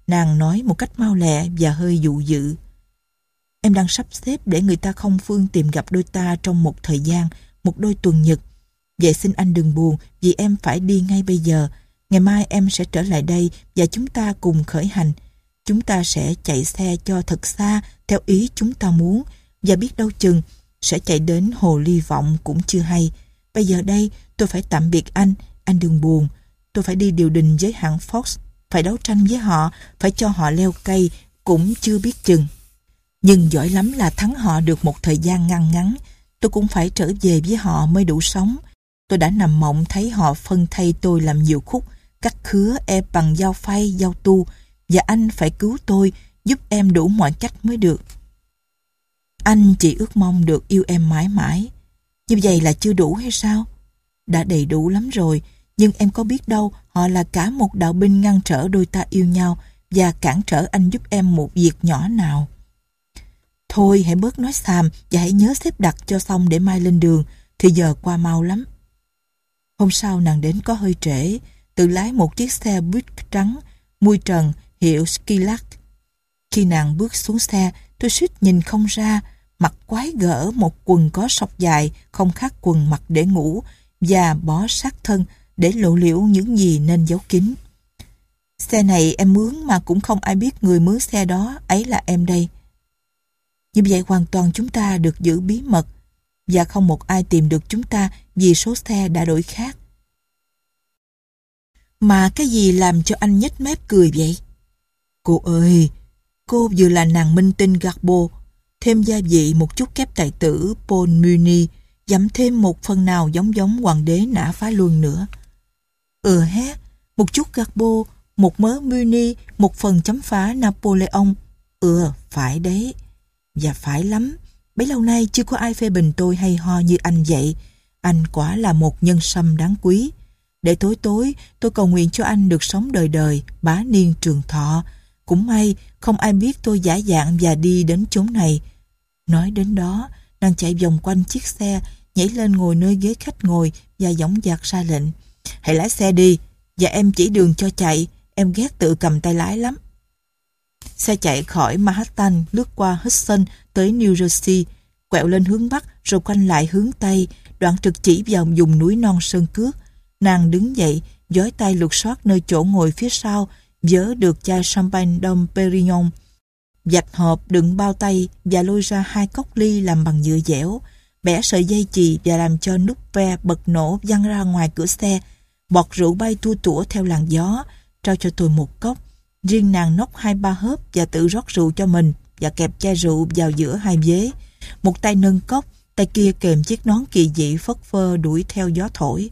Nàng nói một cách mau lẹ và hơi dụ dự. Em đang sắp xếp để người ta không phương tìm gặp đôi ta trong một thời gian, một đôi tuần nhật. Vậy xin anh đừng buồn vì em phải đi ngay bây giờ. Ngày mai em sẽ trở lại đây và chúng ta cùng khởi hành. Chúng ta sẽ chạy xe cho thật xa theo ý chúng ta muốn, và biết đâu chừng sẽ chạy đến Hồ Ly Vọng cũng chưa hay. Bây giờ đây tôi phải tạm biệt anh, anh đừng buồn. Tôi phải đi điều đình với hãng Fox, phải đấu tranh với họ, phải cho họ leo cây cũng chưa biết chừng. Nhưng giỏi lắm là thắng họ được một thời gian ngăn ngắn. Tôi cũng phải trở về với họ mới đủ sống. Tôi đã nằm mộng thấy họ phân thay tôi làm nhiều khúc, cắt khứa em bằng dao phay, dao tu, và anh phải cứu tôi, giúp em đủ mọi cách mới được. Anh chỉ ước mong được yêu em mãi mãi. Như vậy là chưa đủ hay sao? Đã đầy đủ lắm rồi, nhưng em có biết đâu họ là cả một đạo binh ngăn trở đôi ta yêu nhau và cản trở anh giúp em một việc nhỏ nào. Thôi hãy bớt nói xàm và hãy nhớ xếp đặt cho xong để mai lên đường, thì giờ qua mau lắm. Hôm sau nàng đến có hơi trễ, tự lái một chiếc xe buýt trắng, mui trần, hiệu Skilak. Khi nàng bước xuống xe, tôi suýt nhìn không ra, mặc quái gở một quần có sọc dài, không khác quần mặc để ngủ, và bó sát thân để lộ liễu những gì nên giấu kín. Xe này em mướn mà cũng không ai biết người mướn xe đó, ấy là em đây. Như vậy hoàn toàn chúng ta được giữ bí mật, và không một ai tìm được chúng ta vì số xe đã đổi khác. Mà cái gì làm cho anh nhếch mép cười vậy? Cô ơi, cô vừa là nàng minh tinh Garbo, thêm gia vị một chút kép tài tử Paul Muni, dặm thêm một phần nào giống giống hoàng đế nã phá luân nữa. Ừ hé, một chút Garbo, một mớ Muni, một phần chấm phá Napoleon. Ừ, phải đấy. Và phải lắm, bấy lâu nay chưa có ai phê bình tôi hay ho như anh vậy. Anh quả là một nhân sâm đáng quý. Để tối tối, tôi cầu nguyện cho anh được sống đời đời, bá niên trường thọ. Cũng may, không ai biết tôi giả dạng và đi đến chốn này. Nói đến đó, nàng chạy vòng quanh chiếc xe, nhảy lên ngồi nơi ghế khách ngồi và dõng dạc ra lệnh. Hãy lái xe đi, và em chỉ đường cho chạy, em ghét tự cầm tay lái lắm. Xe chạy khỏi Manhattan, lướt qua Hudson tới New Jersey, quẹo lên hướng Bắc rồi quanh lại hướng Tây, đoạn trực chỉ vào vùng núi non sơn cước. Nàng đứng dậy, giói tay lục soát nơi chỗ ngồi phía sau, vớ được chai champagne Dom Perignon, vạch hộp đựng bao tay và lôi ra hai cốc ly làm bằng nhựa dẻo, bẻ sợi dây chì và làm cho nút ve bật nổ văng ra ngoài cửa xe. Bọt rượu bay tua tủa theo làn gió, trao cho tôi một cốc. Riêng nàng nốc hai ba hớp và tự rót rượu cho mình và kẹp chai rượu vào giữa hai vế. Một tay nâng cốc, tay kia kèm chiếc nón kỳ dị phất phơ đuổi theo gió thổi.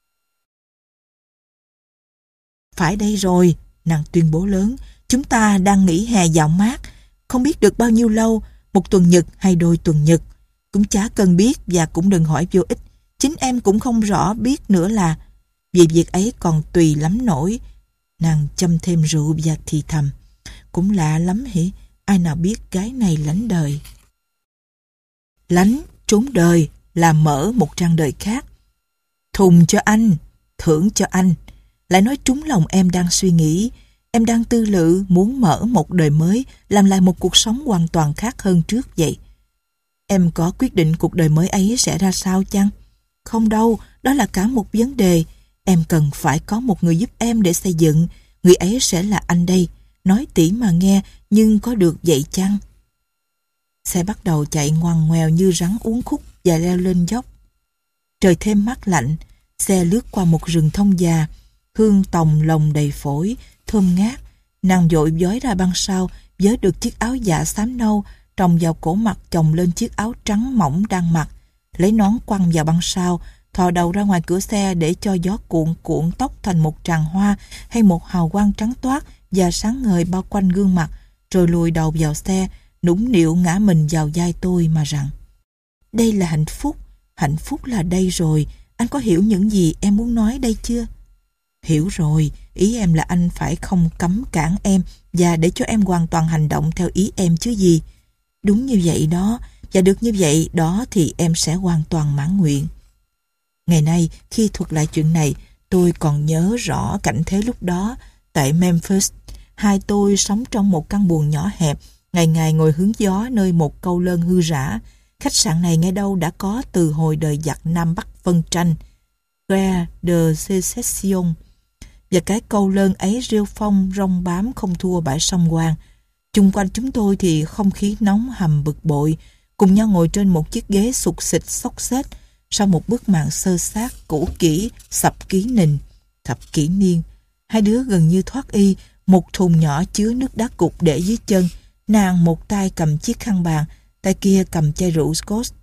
Phải đây rồi, nàng tuyên bố lớn. Chúng ta đang nghỉ hè dạo mát, không biết được bao nhiêu lâu, một tuần nhật hay đôi tuần nhật. Cũng chả cần biết và cũng đừng hỏi vô ích. Chính em cũng không rõ biết nữa là vì việc ấy còn tùy lắm nổi. Nàng châm thêm rượu và thì thầm. Cũng lạ lắm hỉ, ai nào biết gái này lánh đời. Lánh, trốn đời là mở một trang đời khác. Thùng cho anh, thưởng cho anh. Lại nói trúng lòng em đang suy nghĩ. Em đang tư lự muốn mở một đời mới, làm lại một cuộc sống hoàn toàn khác hơn trước vậy. Em có quyết định cuộc đời mới ấy sẽ ra sao chăng? Không đâu, đó là cả một vấn đề. Em cần phải có một người giúp em để xây dựng. Người ấy sẽ là anh đây. Nói tỉ mà nghe, nhưng có được vậy chăng? Xe bắt đầu chạy ngoằn ngoèo như rắn uốn khúc và leo lên dốc. Trời thêm mát lạnh, xe lướt qua một rừng thông già, hương tòng lồng đầy phổi, thơm ngát. Nàng vội vói ra băng sau, vớ được chiếc áo dạ xám nâu, trồng vào cổ mặt chồng lên chiếc áo trắng mỏng đang mặc, lấy nón quăng vào băng sau, thò đầu ra ngoài cửa xe để cho gió cuộn cuộn tóc thành một tràng hoa hay một hào quang trắng toát và sáng ngời bao quanh gương mặt, rồi lùi đầu vào xe, nũng nịu ngã mình vào vai tôi mà rằng: đây là hạnh phúc, hạnh phúc là đây rồi. Anh có hiểu những gì em muốn nói đây chưa? Hiểu rồi, ý em là anh phải không cấm cản em và để cho em hoàn toàn hành động theo ý em chứ gì. Đúng như vậy đó, và được như vậy đó thì em sẽ hoàn toàn mãn nguyện. Ngày nay, khi thuật lại chuyện này, tôi còn nhớ rõ cảnh thế lúc đó tại Memphis. Hai tôi sống trong một căn buồng nhỏ hẹp, ngày ngày ngồi hứng gió nơi một câu lơn hư rã. Khách sạn này nghe đâu đã có từ hồi đời giặc Nam Bắc phân tranh, Guerre de Sécession. Và cái câu lơn ấy rêu phong rong bám không thua bãi sông Hoang. Chung quanh chúng tôi thì không khí nóng hầm bực bội, cùng nhau ngồi trên một chiếc ghế sụt xịt xốc xếch sau một bức màn sơ sát cũ kỹ sập ký nình thập kỷ niên. Hai đứa gần như thoát y, một thùng nhỏ chứa nước đá cục để dưới chân. Nàng một tay cầm chiếc khăn bàn, tay kia cầm chai rượu Scotch,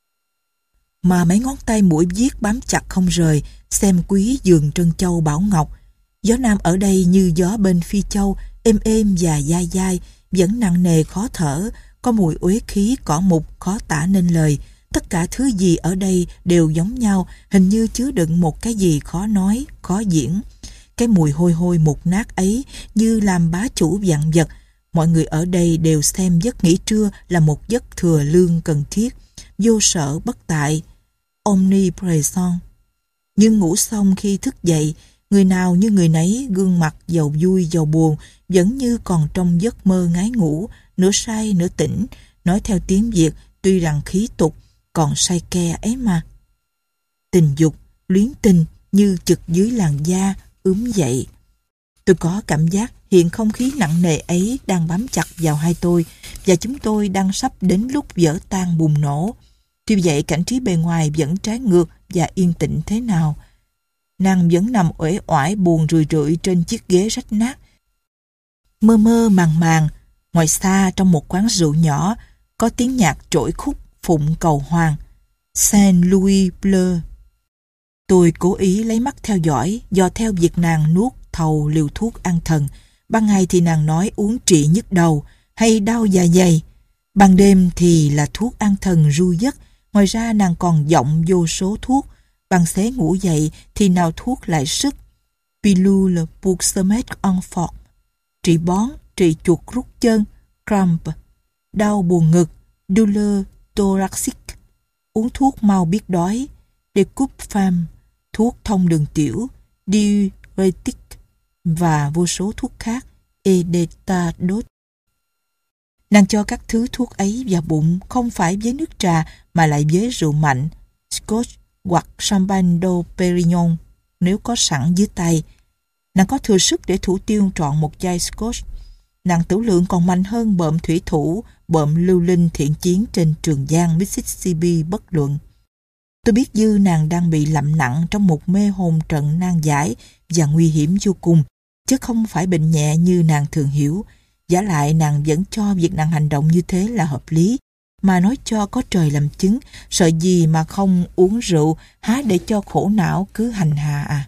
mà mấy ngón tay mũi viết bám chặt không rời, xem quý giường trân châu bảo ngọc. Gió nam ở đây như gió bên Phi Châu, êm êm và dai dai, vẫn nặng nề khó thở, có mùi uế khí cỏ mục khó tả nên lời. Tất cả thứ gì ở đây đều giống nhau, hình như chứa đựng một cái gì khó nói, khó diễn. Cái mùi hôi hôi mục nát ấy như làm bá chủ vạn vật. Mọi người ở đây đều xem giấc nghỉ trưa là một giấc thừa lương cần thiết, vô sở bất tại, omnipresent. Nhưng ngủ xong khi thức dậy, người nào như người nấy, gương mặt giàu vui giàu buồn, vẫn như còn trong giấc mơ ngái ngủ, nửa say nửa tỉnh, nói theo tiếng Việt tuy rằng khí tục, còn say ke ấy mà. Tình dục, luyến tình như chực dưới làn da, ướm dậy. Tôi có cảm giác hiện không khí nặng nề ấy đang bám chặt vào hai tôi, và chúng tôi đang sắp đến lúc vỡ tan bùng nổ. Tuy vậy cảnh trí bề ngoài vẫn trái ngược và yên tĩnh thế nào. Nàng vẫn nằm uể oải buồn rười rượi trên chiếc ghế rách nát. Mơ mơ màng màng, ngoài xa trong một quán rượu nhỏ, có tiếng nhạc trỗi khúc Phụng Cầu Hoàng, Saint Louis Bleu. Tôi cố ý lấy mắt theo dõi, dò theo việc nàng nuốt thầu liều thuốc an thần. Ban ngày thì nàng nói uống trị nhức đầu hay đau dạ dày. Ban đêm thì là thuốc an thần ru giấc. Ngoài ra nàng còn giọng vô số thuốc. Ban xế ngủ dậy thì nào thuốc lại sức. Pilule pour se mettre en forme, trị bón, trị chuột rút chân, cramp, đau buồn ngực, douleur thoracique, uống thuốc mau biết đói, découpe femme, thuốc thông đường tiểu, diuretic và vô số thuốc khác, edetadot. Nàng cho các thứ thuốc ấy vào bụng không phải với nước trà mà lại với rượu mạnh, Scotch hoặc Champagne do Perignon nếu có sẵn dưới tay. Nàng có thừa sức để thủ tiêu trọn một chai Scotch. Nàng tửu lượng còn mạnh hơn bợm thủy thủ, bợm lưu linh thiện chiến trên Trường Giang Mississippi bất luận. Tôi biết dư nàng đang bị lậm nặng trong một mê hồn trận nan giải và nguy hiểm vô cùng, chứ không phải bệnh nhẹ như nàng thường hiểu. Vả lại nàng vẫn cho việc nàng hành động như thế là hợp lý, mà nói cho có trời làm chứng, sợ gì mà không uống rượu, há để cho khổ não cứ hành hạ à.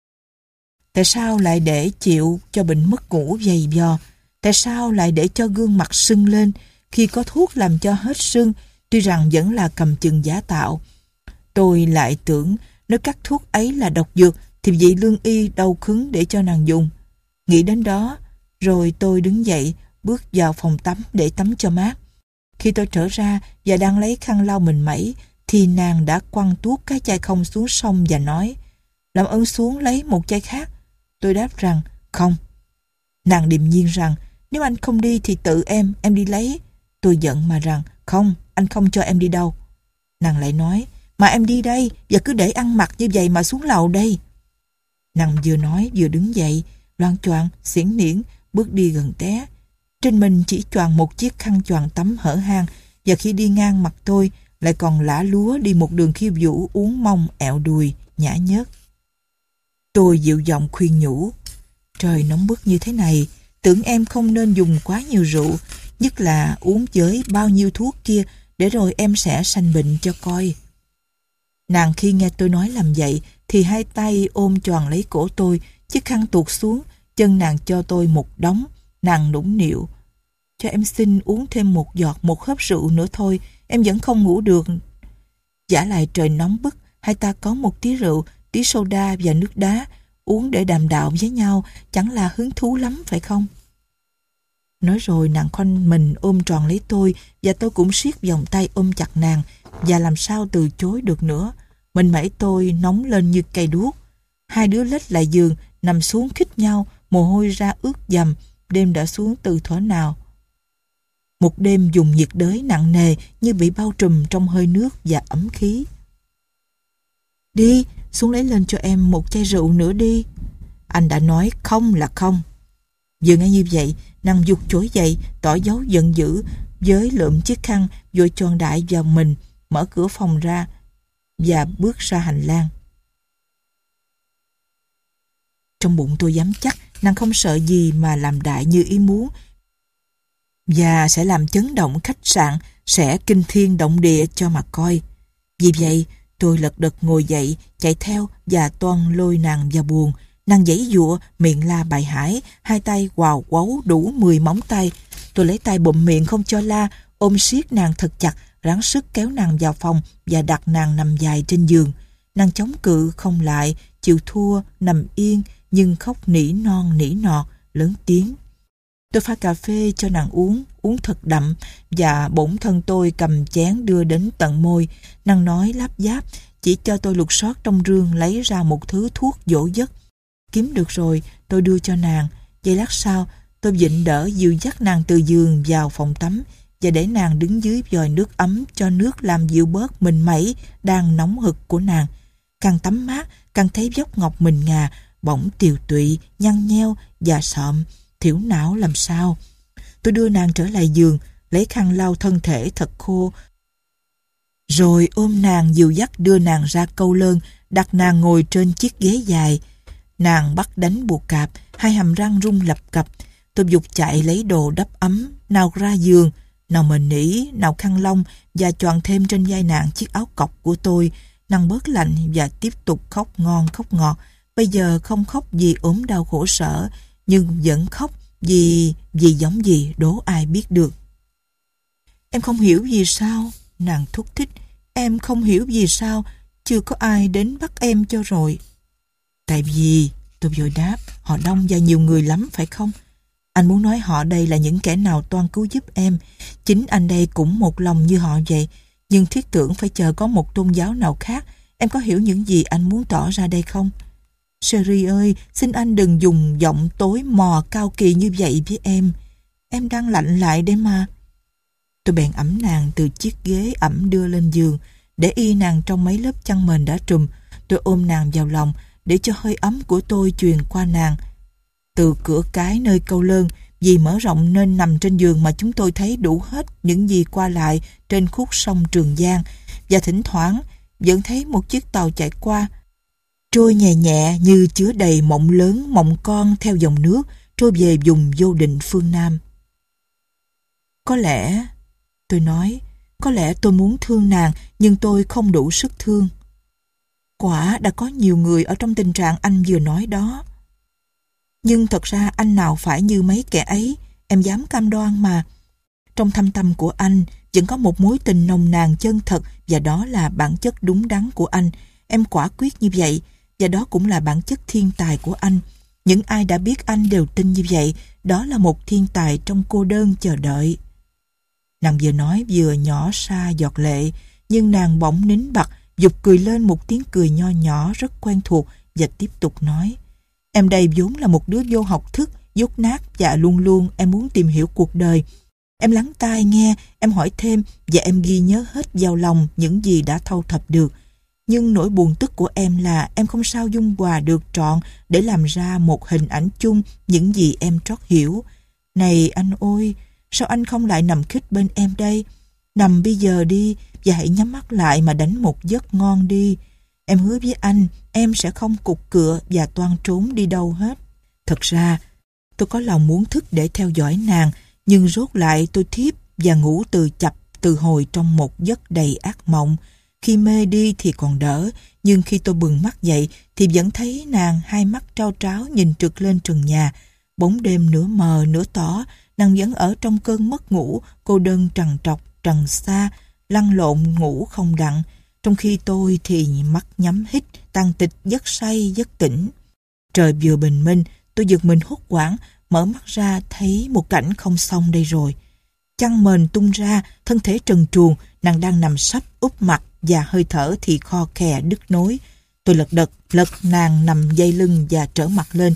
Tại sao lại để chịu cho bệnh mất ngủ dày vò? Tại sao lại để cho gương mặt sưng lên khi có thuốc làm cho hết sưng, tuy rằng vẫn là cầm chừng giả tạo? Tôi lại tưởng nếu các thuốc ấy là độc dược thì vị lương y đâu khứng để cho nàng dùng. Nghĩ đến đó, rồi tôi đứng dậy, bước vào phòng tắm để tắm cho mát. Khi tôi trở ra và đang lấy khăn lau mình mẩy, thì nàng đã quăng tuốt cái chai không xuống sông và nói: "Làm ơn xuống lấy một chai khác." Tôi đáp rằng: "Không." Nàng điềm nhiên rằng: "Nếu anh không đi thì tự em, em đi lấy." Tôi giận mà rằng: "Không, anh không cho em đi đâu." Nàng lại nói: "Mà em đi đây và cứ để ăn mặc như vậy mà xuống lầu đây." Nàng vừa nói vừa đứng dậy, loạng choạng, xiển niễn, bước đi gần té. Trên mình chỉ choàng một chiếc khăn choàng tắm hở hang, và khi đi ngang mặt tôi lại còn lả lúa đi một đường khiêu vũ uốn mông ẹo đùi, nhã nhớt. Tôi dịu giọng khuyên nhủ: "Trời nóng bức như thế này, tưởng em không nên dùng quá nhiều rượu, nhất là uống với bao nhiêu thuốc kia, để rồi em sẽ sanh bệnh cho coi." Nàng khi nghe tôi nói làm vậy thì hai tay ôm choàng lấy cổ tôi, chiếc khăn tuột xuống, chân nàng cho tôi một đống. Nàng nũng nịu: "Cho em xin uống thêm một giọt, một hớp rượu nữa thôi, em vẫn không ngủ được." Vả lại trời nóng bức, hai ta có một tí rượu, tí soda và nước đá, uống để đàm đạo với nhau, chẳng là hứng thú lắm phải không? Nói rồi nàng khoanh mình ôm tròn lấy tôi, và tôi cũng siết vòng tay ôm chặt nàng, và làm sao từ chối được nữa. Mình mẩy tôi nóng lên như cây đuốc. Hai đứa lết lại giường, nằm xuống khít nhau, mồ hôi ra ướt dầm, đêm đã xuống từ thuở nào. Một đêm dùng nhiệt đới nặng nề như bị bao trùm trong hơi nước và ấm khí. Đi, xuống lấy lên cho em một chai rượu nữa đi. Anh đã nói không là không. Vừa nghe như vậy, nàng giục trỗi dậy, tỏ dấu giận dữ, với lượm chiếc khăn vội choàng đại vào mình, mở cửa phòng ra và bước ra hành lang. Trong bụng tôi dám chắc nàng không sợ gì mà làm đại như ý muốn, và sẽ làm chấn động khách sạn, sẽ kinh thiên động địa cho mà coi. Vì vậy, tôi lật đật ngồi dậy, chạy theo và toan lôi nàng vào buồng. Nàng giãy giụa, miệng la bài hải, hai tay quào quấu đủ mười móng tay. Tôi lấy tay bụm miệng không cho la, ôm siết nàng thật chặt, ráng sức kéo nàng vào phòng và đặt nàng nằm dài trên giường. Nàng chống cự không lại, chịu thua, nằm yên, nhưng khóc nỉ non nỉ nọt, lớn tiếng. Tôi pha cà phê cho nàng uống, uống thật đậm, và bổn thân tôi cầm chén đưa đến tận môi. Nàng nói láp giáp, chỉ cho tôi lục soát trong rương lấy ra một thứ thuốc dỗ giấc. Kiếm được rồi, tôi đưa cho nàng. Giây lát sau, tôi vịn đỡ dìu dắt nàng từ giường vào phòng tắm và để nàng đứng dưới vòi nước ấm cho nước làm dịu bớt mình mẩy đang nóng hực của nàng. Càng tắm mát, càng thấy vóc ngọc mình ngà, bỗng tiều tụy, nhăn nheo và sợm, thiểu não làm sao. Tôi đưa nàng trở lại giường, lấy khăn lau thân thể thật khô, rồi ôm nàng dìu dắt đưa nàng ra câu lơn, đặt nàng ngồi trên chiếc ghế dài. Nàng bắt đánh buộc cạp, hai hàm răng rung lập cập. Tôi giục chạy lấy đồ đắp ấm, nào ra giường, nào mền nỉ, nào khăn lông, và choàng thêm trên vai nàng chiếc áo cộc của tôi. Nàng bớt lạnh và tiếp tục khóc ngon khóc ngọt. Bây giờ không khóc vì ốm đau khổ sở, nhưng vẫn khóc vì vì giống gì đố ai biết được. Em không hiểu vì sao, nàng thúc thích. Em không hiểu vì sao chưa có ai đến bắt em cho rồi. Tại vì, tôi vội đáp, họ đông và nhiều người lắm phải không? Anh muốn nói họ đây là những kẻ nào toan cứu giúp em. Chính anh đây cũng một lòng như họ vậy. Nhưng thiết tưởng phải chờ có một tôn giáo nào khác. Em có hiểu những gì anh muốn tỏ ra đây không? Sherry ơi, xin anh đừng dùng giọng tối mò cao kỳ như vậy với em. Em đang lạnh lại đấy mà. Tôi bèn ẵm nàng từ chiếc ghế ẩm đưa lên giường, để y nàng trong mấy lớp chăn mền đã trùm. Tôi ôm nàng vào lòng, để cho hơi ấm của tôi truyền qua nàng. Từ cửa cái nơi câu lơn, vì mở rộng nên nằm trên giường mà chúng tôi thấy đủ hết những gì qua lại trên khúc sông Trường Giang, và thỉnh thoảng vẫn thấy một chiếc tàu chạy qua, trôi nhẹ nhẹ như chứa đầy mộng lớn mộng con theo dòng nước, trôi về vùng vô định phương Nam. Có lẽ, tôi nói, có lẽ tôi muốn thương nàng, nhưng tôi không đủ sức thương. Quả đã có nhiều người ở trong tình trạng anh vừa nói đó. Nhưng thật ra anh nào phải như mấy kẻ ấy, em dám cam đoan mà. Trong thâm tâm của anh vẫn có một mối tình nồng nàn chân thật, và đó là bản chất đúng đắn của anh. Em quả quyết như vậy, và đó cũng là bản chất thiên tài của anh. Những ai đã biết anh đều tin như vậy. Đó là một thiên tài trong cô đơn chờ đợi. Nàng vừa nói vừa nhỏ xa giọt lệ, nhưng nàng bỗng nín bặt, giục cười lên một tiếng cười nho nhỏ rất quen thuộc, và tiếp tục nói: Em đây vốn là một đứa vô học thức, dốt nát, và luôn luôn em muốn tìm hiểu cuộc đời. Em lắng tai nghe, em hỏi thêm, và em ghi nhớ hết vào lòng những gì đã thâu thập được. Nhưng nỗi buồn tức của em là em không sao dung hòa được trọn để làm ra một hình ảnh chung những gì em trót hiểu. Này anh ơi, sao anh không lại nằm khít bên em đây? Nằm bây giờ đi, và hãy nhắm mắt lại mà đánh một giấc ngon đi. Em hứa với anh, em sẽ không cục cựa và toan trốn đi đâu hết. Thật ra, tôi có lòng muốn thức để theo dõi nàng, nhưng rốt lại tôi thiếp và ngủ từ chập từ hồi trong một giấc đầy ác mộng. Khi mê đi thì còn đỡ, nhưng khi tôi bừng mắt dậy thì vẫn thấy nàng hai mắt trao tráo nhìn trực lên trần nhà. Bóng đêm nửa mờ nửa tỏ, nàng vẫn ở trong cơn mất ngủ, cô đơn trằn trọc, trần xa, lăn lộn ngủ không đặng. Trong khi tôi thì mắt nhắm hít, tàn tịch giấc say giấc tỉnh. Trời vừa bình minh, tôi giật mình hốt hoảng, mở mắt ra thấy một cảnh không xong đây rồi. Chăn mền tung ra, thân thể trần truồng, nàng đang nằm sấp úp mặt và hơi thở thì kho khè đứt nối. Tôi lật đật lật nàng nằm dây lưng và trở mặt lên.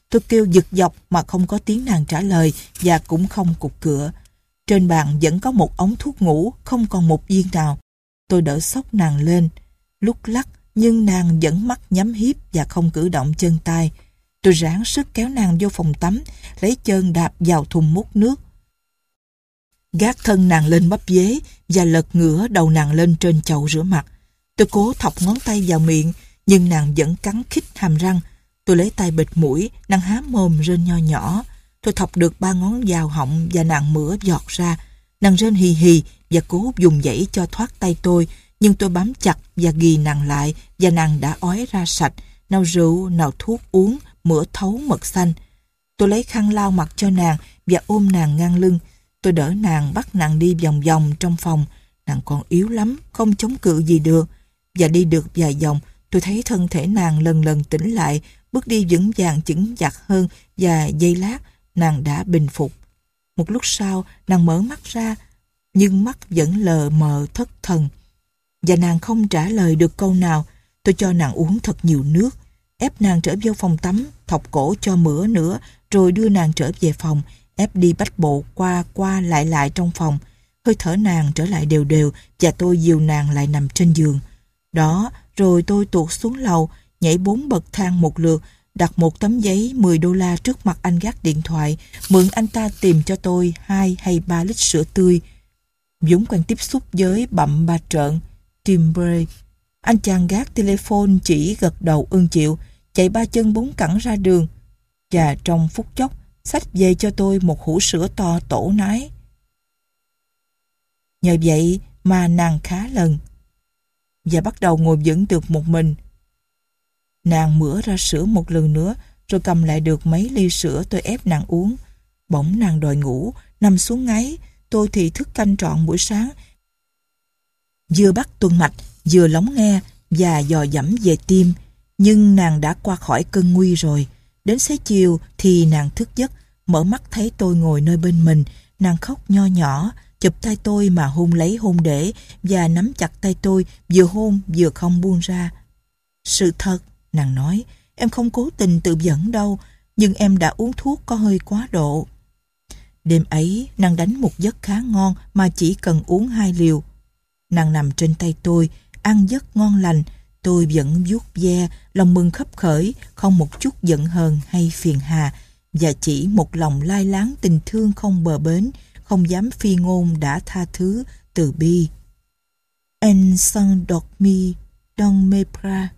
Tôi kêu giật dọc mà không có tiếng nàng trả lời và cũng không cục cửa. Trên bàn vẫn có một ống thuốc ngủ, không còn một viên nào. Tôi đỡ xốc nàng lên, lúc lắc nhưng nàng vẫn mắt nhắm hiếp và không cử động chân tay. Tôi ráng sức kéo nàng vô phòng tắm, lấy chân đạp vào thùng múc nước. Gác thân nàng lên bắp dế và lật ngửa đầu nàng lên trên chậu rửa mặt. Tôi cố thọc ngón tay vào miệng, nhưng nàng vẫn cắn khít hàm răng. Tôi lấy tay bịt mũi, nàng há mồm rên nho nhỏ. Tôi thọc được ba ngón vào họng và nàng mửa giọt ra. Nàng rên hì hì và cố dùng dãy cho thoát tay tôi, nhưng tôi bám chặt và ghì nàng lại và nàng đã ói ra sạch, nào rượu, nào thuốc uống, mửa thấu mật xanh. Tôi lấy khăn lau mặt cho nàng và ôm nàng ngang lưng. Tôi đỡ nàng, bắt nàng đi vòng vòng trong phòng. Nàng còn yếu lắm, không chống cự gì được. Và đi được vài vòng, tôi thấy thân thể nàng lần lần tỉnh lại, bước đi vững vàng chững chặt hơn và giây lát, nàng đã bình phục. Một lúc sau, nàng mở mắt ra, nhưng mắt vẫn lờ mờ thất thần. Và nàng không trả lời được câu nào. Tôi cho nàng uống thật nhiều nước, ép nàng trở vô phòng tắm, thọc cổ cho mửa nữa, rồi đưa nàng trở về phòng, ép đi bách bộ qua qua lại lại trong phòng. Hơi thở nàng trở lại đều đều và tôi dìu nàng lại nằm trên giường. Đó, rồi tôi tuột xuống lầu, nhảy bốn bậc thang một lượt, đặt một tấm giấy mười đô la trước mặt anh gác điện thoại, mượn anh ta tìm cho tôi hai hay ba lít sữa tươi. Dũng quen tiếp xúc với bậm ba trợn, Tim Bray. Anh chàng gác telephone chỉ gật đầu ưng chịu, chạy ba chân bốn cẳng ra đường. Và trong phút chốc, xách về cho tôi một hũ sữa to tổ nái. Nhờ vậy mà nàng khá lần và bắt đầu ngồi vững được một mình. Nàng mửa ra sữa một lần nữa, rồi cầm lại được mấy ly sữa tôi ép nàng uống. Bỗng nàng đòi ngủ, nằm xuống ngáy. Tôi thì thức canh trọn buổi sáng, vừa bắt tuần mạch, vừa lắng nghe và dò dẫm về tim. Nhưng nàng đã qua khỏi cơn nguy rồi. Đến xế chiều thì nàng thức giấc, mở mắt thấy tôi ngồi nơi bên mình. Nàng khóc nho nhỏ, chụp tay tôi mà hôn lấy hôn để và nắm chặt tay tôi, vừa hôn vừa không buông ra. Sự thật, nàng nói, em không cố tình tự dẫn đâu, nhưng em đã uống thuốc có hơi quá độ. Đêm ấy, nàng đánh một giấc khá ngon mà chỉ cần uống hai liều. Nàng nằm trên tay tôi, ăn giấc ngon lành. Tôi vẫn vuốt ve, lòng mừng khấp khởi, không một chút giận hờn hay phiền hà, và chỉ một lòng lai láng tình thương không bờ bến, không dám phi ngôn đã tha thứ, từ bi. En sans dormir dans mes bras,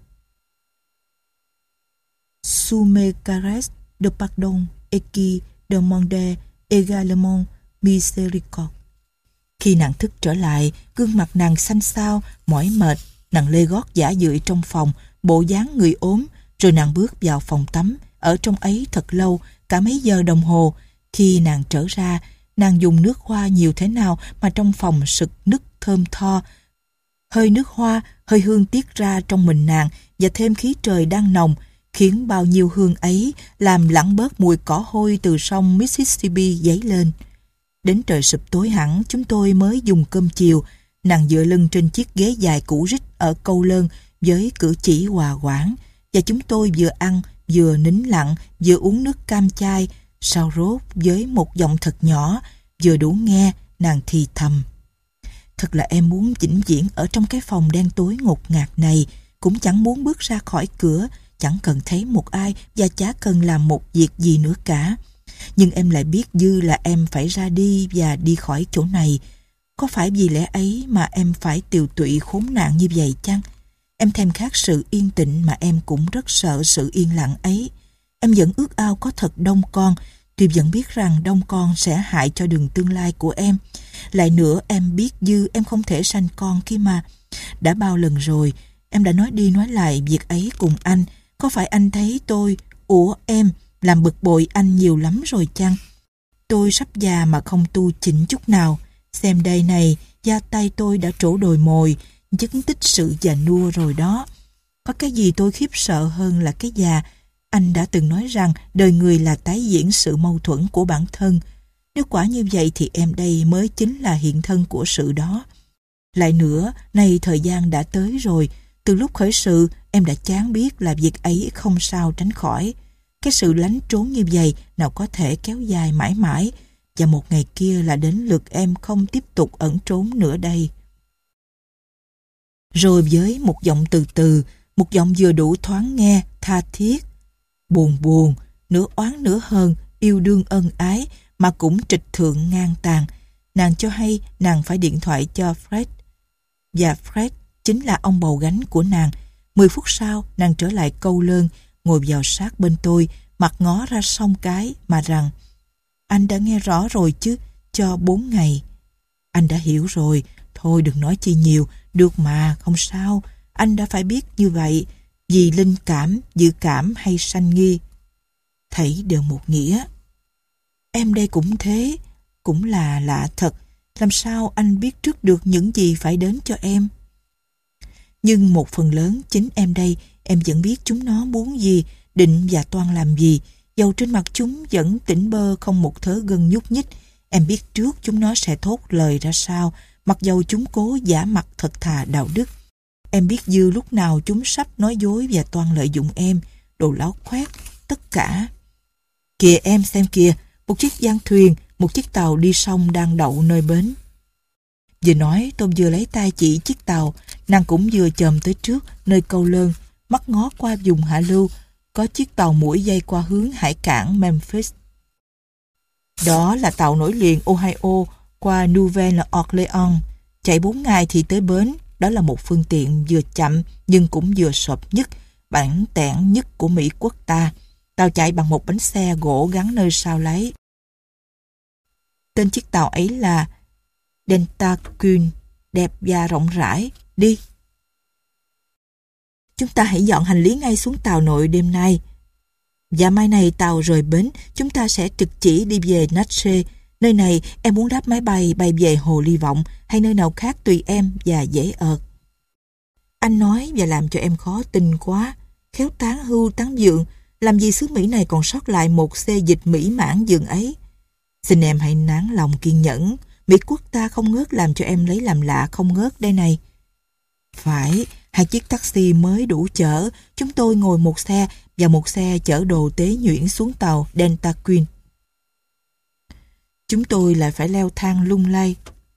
sous mes caresses de pardon et qui demande également miséricorde. Khi nàng thức trở lại, gương mặt nàng xanh xao, mỏi mệt. Nàng lê gót giả dưỡi trong phòng, bộ dáng người ốm, rồi nàng bước vào phòng tắm, ở trong ấy thật lâu, cả mấy giờ đồng hồ. Khi nàng trở ra, nàng dùng nước hoa nhiều thế nào mà trong phòng sực nức thơm tho. Hơi nước hoa, hơi hương tiết ra trong mình nàng, và thêm khí trời đang nồng, khiến bao nhiêu hương ấy làm lẳng bớt mùi cỏ hôi từ sông Mississippi dấy lên. Đến trời sụp tối hẳn, chúng tôi mới dùng cơm chiều. Nàng dựa lưng trên chiếc ghế dài cũ rích ở câu lơn với cử chỉ hòa quản, và chúng tôi vừa ăn, vừa nín lặng, vừa uống nước cam chai, sau rốt với một giọng thật nhỏ, vừa đủ nghe, nàng thì thầm. Thật là em muốn vĩnh viễn ở trong cái phòng đen tối ngột ngạt này, cũng chẳng muốn bước ra khỏi cửa, chẳng cần thấy một ai và chả cần làm một việc gì nữa cả. Nhưng em lại biết dư là em phải ra đi và đi khỏi chỗ này. Có phải vì lẽ ấy mà em phải tiều tụy khốn nạn như vậy chăng? Em thèm khát sự yên tĩnh mà em cũng rất sợ sự yên lặng ấy. Em vẫn ước ao có thật đông con, tuy vẫn biết rằng đông con sẽ hại cho đường tương lai của em. Lại nữa em biết dư em không thể sanh con kia mà. Đã bao lần rồi, em đã nói đi nói lại việc ấy cùng anh. Có phải anh thấy tôi, ủa em, làm bực bội anh nhiều lắm rồi chăng? Tôi sắp già mà không tu chỉnh chút nào. Xem đây này, da tay tôi đã trổ đồi mồi, chứng tích sự già nua rồi đó. Có cái gì tôi khiếp sợ hơn là cái già. Anh đã từng nói rằng đời người là tái diễn sự mâu thuẫn của bản thân. Nếu quả như vậy thì em đây mới chính là hiện thân của sự đó. Lại nữa, nay thời gian đã tới rồi. Từ lúc khởi sự, em đã chán biết là việc ấy không sao tránh khỏi. Cái sự lánh trốn như vậy nào có thể kéo dài mãi mãi, và một ngày kia là đến lượt em không tiếp tục ẩn trốn nữa đây. Rồi với một giọng từ từ, một giọng vừa đủ thoáng nghe, tha thiết, buồn buồn, nửa oán nửa hờn, yêu đương ân ái, mà cũng trịch thượng ngang tàn, nàng cho hay nàng phải điện thoại cho Fred. Và Fred chính là ông bầu gánh của nàng. Mười phút sau, nàng trở lại câu lơn, ngồi vào sát bên tôi, mặt ngó ra sông cái mà rằng: anh đã nghe rõ rồi chứ, cho bốn ngày. Anh đã hiểu rồi, thôi đừng nói chi nhiều, được mà, không sao. Anh đã phải biết như vậy, vì linh cảm, dự cảm hay sanh nghi, thảy đều một nghĩa. Em đây cũng thế, cũng là lạ thật, làm sao anh biết trước được những gì phải đến cho em. Nhưng một phần lớn chính em đây, em vẫn biết chúng nó muốn gì, định và toan làm gì, dầu trên mặt chúng vẫn tỉnh bơ không một thớ gân nhúc nhích. Em biết trước chúng nó sẽ thốt lời ra sao, mặc dầu chúng cố giả mặt thật thà đạo đức. Em biết dư lúc nào chúng sắp nói dối và toan lợi dụng em, đồ láo khoét, tất cả. Kìa em xem kìa, một chiếc giăng thuyền, một chiếc tàu đi sông đang đậu nơi bến. Vừa nói tôi vừa lấy tay chỉ chiếc tàu, nàng cũng vừa chồm tới trước nơi câu lơn, mắt ngó qua vùng hạ lưu, có chiếc tàu mũi dây qua hướng hải cảng Memphis. Đó là tàu nối liền Ohio qua Nouvelle Orleans, chạy bốn ngày thì tới bến. Đó là một phương tiện vừa chậm nhưng cũng vừa sộp nhất, bản tẻn nhất của Mỹ quốc ta. Tàu chạy bằng một bánh xe gỗ gắn nơi sau lấy. Tên chiếc tàu ấy là Deltacune, đẹp và rộng rãi. Đi. Chúng ta hãy dọn hành lý ngay xuống tàu nội đêm nay. Và mai này tàu rời bến, chúng ta sẽ trực chỉ đi về Natchez. Nơi này em muốn đáp máy bay bay về Hồ Ly Vọng hay nơi nào khác tùy em và dễ ợt. Anh nói và làm cho em khó tin quá. Khéo tán hưu tán dượng, làm gì xứ Mỹ này còn sót lại một xê dịch mỹ mãn dường ấy. Xin em hãy nán lòng kiên nhẫn. Mỹ quốc ta không ngớt làm cho em lấy làm lạ không ngớt đây này. Phải, hai chiếc taxi mới đủ chở. Chúng tôi ngồi một xe và một xe chở đồ tế nhuyễn xuống tàu Deltacune. Chúng tôi lại phải leo thang lung lay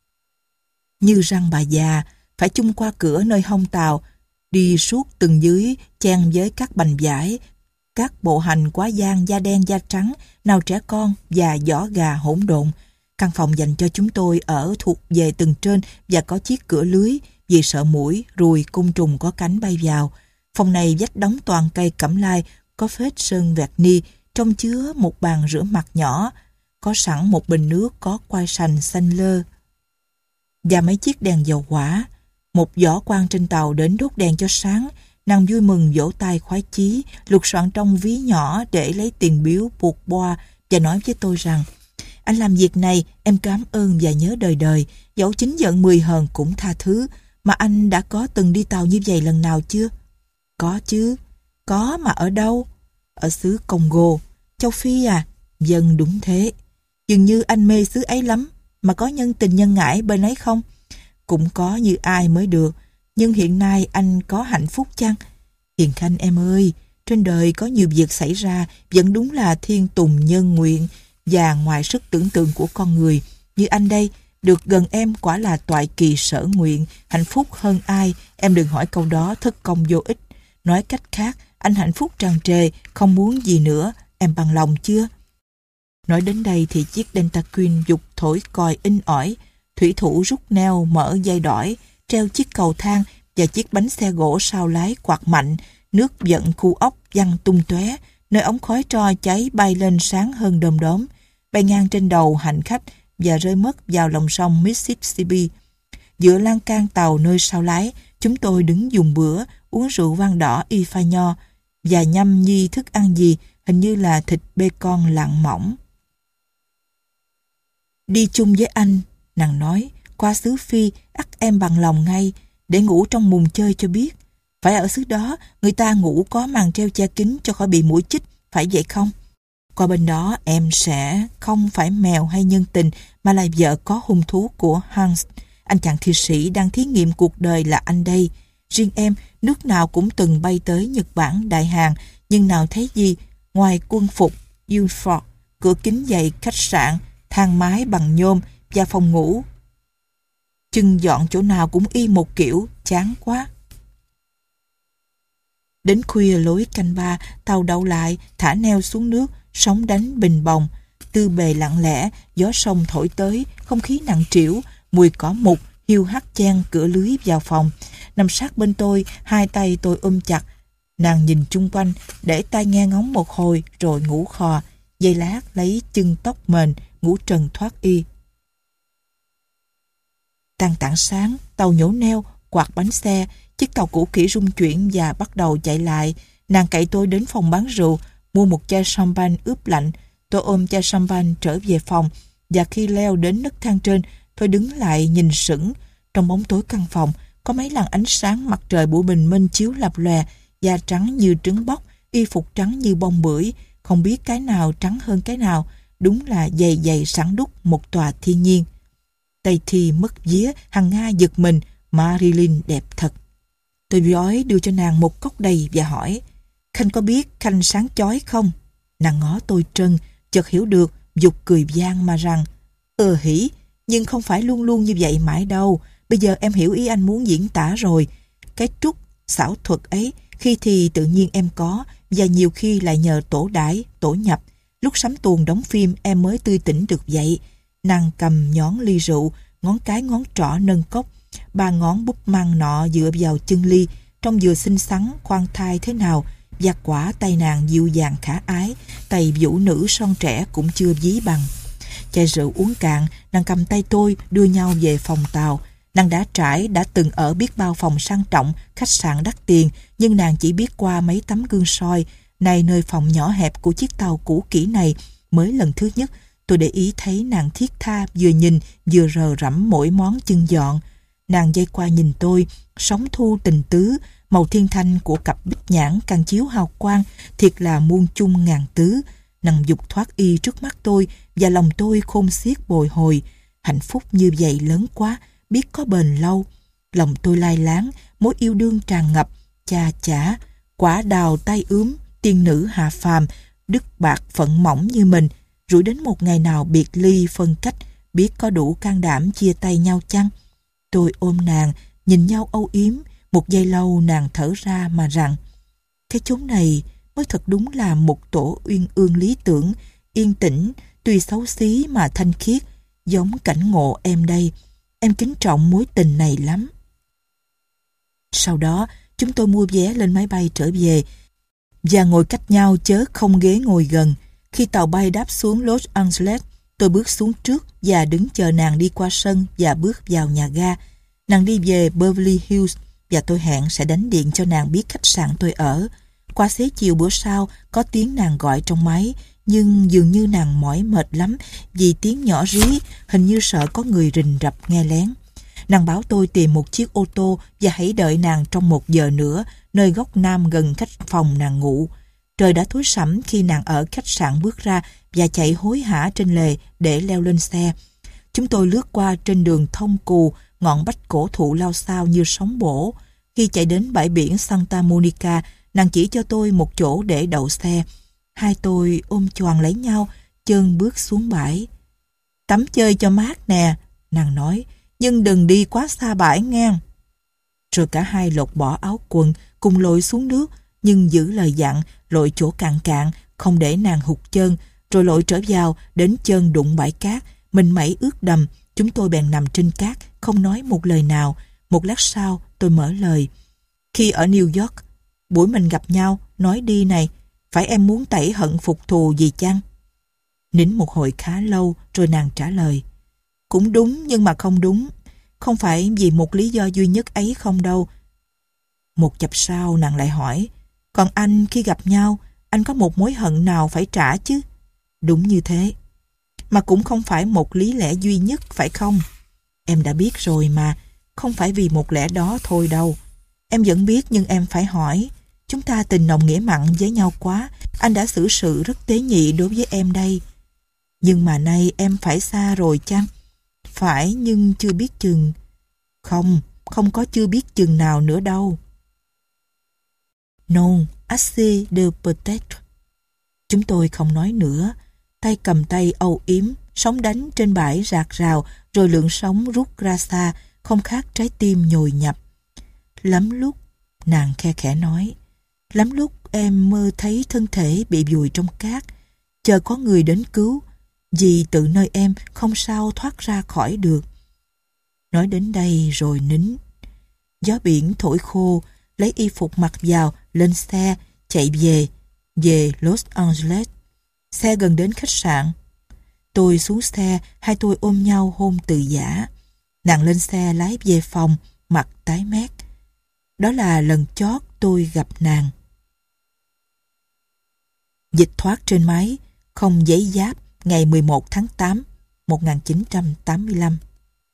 như răng bà già, phải chung qua cửa nơi hông tàu, đi suốt từng dưới chen với các bành vải, các bộ hành quá giang da đen da trắng, nào trẻ con và giỏ gà hỗn độn. Căn phòng dành cho chúng tôi ở thuộc về tầng trên và có chiếc cửa lưới vì sợ muỗi, ruồi, côn trùng có cánh bay vào. Phòng này vách đóng toàn cây cẩm lai, có phết sơn vẹt ni, trong chứa một bàn rửa mặt nhỏ, có sẵn một bình nước có quai sành xanh lơ và mấy chiếc đèn dầu hỏa. Một võ quan trên tàu đến đốt đèn cho sáng. Nàng vui mừng vỗ tay khoái chí, lục soạn trong ví nhỏ để lấy tiền biếu buộc boa và nói với tôi rằng: anh làm việc này em cảm ơn và nhớ đời đời, dẫu chính giận mười hờn cũng tha thứ. Mà anh đã có từng đi tàu như vậy lần nào chưa? Có chứ. Có mà ở đâu? Ở xứ Congo. Châu Phi à? Dân đúng thế. Dường như anh mê xứ ấy lắm. Mà có nhân tình nhân ngãi bên ấy không? Cũng có như ai mới được. Nhưng hiện nay anh có hạnh phúc chăng? Hiền Khanh em ơi, trên đời có nhiều việc xảy ra vẫn đúng là thiên tùng nhân nguyện và ngoài sức tưởng tượng của con người. Như anh đây, được gần em quả là toại kỳ sở nguyện, hạnh phúc hơn ai. Em đừng hỏi câu đó thất công vô ích. Nói cách khác, anh hạnh phúc tràn trề, không muốn gì nữa. Em bằng lòng chưa? Nói đến đây thì chiếc Deltacune giục thổi còi inh ỏi. Thủy thủ rút neo mở dây đỏi, treo chiếc cầu thang và chiếc bánh xe gỗ sau lái quạt mạnh. Nước giận khu ốc văng tung tóe, nơi ống khói tro cháy bay lên sáng hơn đom đóm, bay ngang trên đầu hành khách và rơi mất vào lòng sông Mississippi. Giữa lan can tàu nơi sau lái, chúng tôi đứng dùng bữa, uống rượu vang đỏ y pha nho và nhâm nhi thức ăn gì, hình như là thịt bacon lạng mỏng. Đi chung với anh, nàng nói, qua xứ Phi, ắt em bằng lòng ngay, để ngủ trong mùng chơi cho biết. Phải ở xứ đó, người ta ngủ có màn treo che kín cho khỏi bị muỗi chích, phải vậy không? Qua bên đó em sẽ không phải mèo hay nhân tình, mà là vợ có hung thú của Hans. Anh chàng thi sĩ đang thí nghiệm cuộc đời là anh đây. Riêng em, nước nào cũng từng bay tới Nhật Bản, Đại Hàn, nhưng nào thấy gì, ngoài quân phục, uniform, cửa kính dày khách sạn, thang máy bằng nhôm và phòng ngủ. Chưng dọn chỗ nào cũng y một kiểu, chán quá. Đến khuya lối canh ba, tàu đậu lại, thả neo xuống nước, sóng đánh bình bồng. Tư bề lặng lẽ, gió sông thổi tới, không khí nặng trĩu, mùi cỏ mục, hiu hắt chen cửa lưới vào phòng. Nằm sát bên tôi, hai tay tôi ôm chặt. Nàng nhìn chung quanh, để tai nghe ngóng một hồi, rồi ngủ khò. Giây lát lấy chân tóc mền, ngủ trần thoát y. Tàn tảng sáng, tàu nhổ neo, quạt bánh xe, chiếc tàu cũ kỹ rung chuyển và bắt đầu chạy lại. Nàng cậy tôi đến phòng bán rượu, mua một chai champagne ướp lạnh. Tôi ôm chai champagne trở về phòng, và khi leo đến nấc thang trên, tôi đứng lại nhìn sững. Trong bóng tối căn phòng, có mấy làn ánh sáng mặt trời buổi bình minh chiếu lập lòe, da trắng như trứng bóc, y phục trắng như bông bưởi, không biết cái nào trắng hơn cái nào, đúng là dày dày sẵn đúc một tòa thiên nhiên. Tay thì mất vía, hằng nga giật mình, Marilyn đẹp thật. Tôi vói đưa cho nàng một cốc đầy và hỏi, Khanh có biết Khanh sáng chói không? Nàng ngó tôi trân, chợt hiểu được, giục cười vang mà rằng, ờ hỉ, nhưng không phải luôn luôn như vậy mãi đâu. Bây giờ em hiểu ý anh muốn diễn tả rồi. Cái trúc, xảo thuật ấy, khi thì tự nhiên em có, và nhiều khi lại nhờ tổ đãi, tổ nhập. Lúc sắm tuồng đóng phim em mới tươi tỉnh được vậy. Nàng cầm nhón ly rượu, ngón cái ngón trỏ nâng cốc, ba ngón búp măng nọ dựa vào chân ly, trông vừa xinh xắn, khoan thai thế nào, và quả tay nàng dịu dàng khả ái, tay vũ nữ son trẻ cũng chưa ví bằng. Chai rượu uống cạn, nàng cầm tay tôi đưa nhau về phòng tàu. Nàng đã trải, đã từng ở biết bao phòng sang trọng, khách sạn đắt tiền, nhưng nàng chỉ biết qua mấy tấm gương soi. Này nơi phòng nhỏ hẹp của chiếc tàu cũ kỹ này, mới lần thứ nhất tôi để ý thấy nàng thiết tha vừa nhìn vừa rờ rẫm mỗi món chân dọn. Nàng dây qua nhìn tôi, sóng thu tình tứ, màu thiên thanh của cặp bích nhãn càng chiếu hào quang, thiệt là muôn chung ngàn tứ. Nàng dục thoát y trước mắt tôi, và lòng tôi khôn xiết bồi hồi. Hạnh phúc như vậy lớn quá, biết có bền lâu. Lòng tôi lai láng, mối yêu đương tràn ngập, cha chả, quả đào tay ướm, tiên nữ hạ phàm, đức bạc phận mỏng như mình, rủi đến một ngày nào biệt ly phân cách, biết có đủ can đảm chia tay nhau chăng? Tôi ôm nàng, nhìn nhau âu yếm, một giây lâu nàng thở ra mà rằng, cái chốn này mới thật đúng là một tổ uyên ương lý tưởng, yên tĩnh, tuy xấu xí mà thanh khiết, giống cảnh ngộ em đây. Em kính trọng mối tình này lắm. Sau đó, chúng tôi mua vé lên máy bay trở về, và ngồi cách nhau chớ không ghế ngồi gần. Khi tàu bay đáp xuống Los Angeles, tôi bước xuống trước và đứng chờ nàng đi qua sân và bước vào nhà ga. Nàng đi về Beverly Hills, và tôi hẹn sẽ đánh điện cho nàng biết khách sạn tôi ở. Qua xế chiều bữa sau, có tiếng nàng gọi trong máy, nhưng dường như nàng mỏi mệt lắm vì tiếng nhỏ rí, hình như sợ có người rình rập nghe lén. Nàng bảo tôi tìm một chiếc ô tô và hãy đợi nàng trong một giờ nữa, nơi góc nam gần khách phòng nàng ngủ. Trời đã tối sẫm khi nàng ở khách sạn bước ra và chạy hối hả trên lề để leo lên xe. Chúng tôi lướt qua trên đường thông cù, ngọn bách cổ thụ lao xao như sóng bổ. Khi chạy đến bãi biển Santa Monica, nàng chỉ cho tôi một chỗ để đậu xe. Hai tôi ôm choàng lấy nhau, chân bước xuống bãi. Tắm chơi cho mát nè, nàng nói, nhưng đừng đi quá xa bãi nghe. Rồi cả hai lột bỏ áo quần, cùng lội xuống nước, nhưng giữ lời dặn, lội chỗ cạn cạn, không để nàng hụt chân, rồi lội trở vào, đến chân đụng bãi cát, mình mẩy ướt đầm. Chúng tôi bèn nằm trên cát, không nói một lời nào. Một lát sau, tôi mở lời. Khi ở New York, buổi mình gặp nhau, nói đi này, phải em muốn tẩy hận phục thù gì chăng? Nín một hồi khá lâu, rồi nàng trả lời. Cũng đúng nhưng mà không đúng. Không phải vì một lý do duy nhất ấy không đâu. Một chập sau nàng lại hỏi, còn anh khi gặp nhau, anh có một mối hận nào phải trả chứ? Đúng như thế. Mà cũng không phải một lý lẽ duy nhất, phải không? Em đã biết rồi mà, không phải vì một lẽ đó thôi đâu. Em vẫn biết nhưng em phải hỏi. Chúng ta tình nồng nghĩa mặn với nhau quá, anh đã xử sự rất tế nhị đối với em đây. Nhưng mà nay em phải xa rồi chăng? Phải nhưng chưa biết chừng. Không, không có chưa biết chừng nào nữa đâu. Non, assez de peut-être. Chúng tôi không nói nữa, tay cầm tay âu yếm, sóng đánh trên bãi rạc rào, rồi lượng sóng rút ra xa, không khác trái tim nhồi nhập. Lắm lúc, nàng khe khẽ nói, lắm lúc em mơ thấy thân thể bị vùi trong cát, chờ có người đến cứu, vì tự nơi em không sao thoát ra khỏi được. Nói đến đây rồi nín. Gió biển thổi khô, lấy y phục mặc vào, lên xe, chạy về, về Los Angeles. Xe gần đến khách sạn. Tôi xuống xe, hai tôi ôm nhau hôn từ giã. Nàng lên xe lái về phòng, mặt tái mét. Đó là lần chót tôi gặp nàng. Dịch thoát trên máy, không giấy giáp, ngày mười một tháng tám, một nghìn chín trăm tám mươi lăm.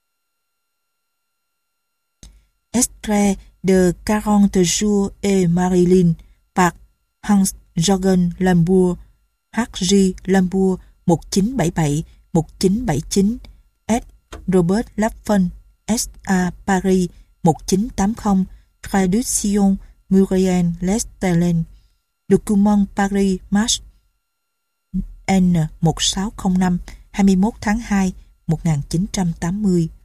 Extrait de quarante jours et Marilyn par Hans-Jürgen Lambour, H G Lambour một nghìn chín trăm bảy mươi bảy đến một nghìn chín trăm bảy mươi chín, S. Robert Laffan, S A Paris một nghìn chín trăm tám mươi, Traduction Muriel Lesterlen, Document Paris March N một nghìn sáu trăm năm, hai mươi mốt tháng hai, một nghìn chín trăm tám mươi.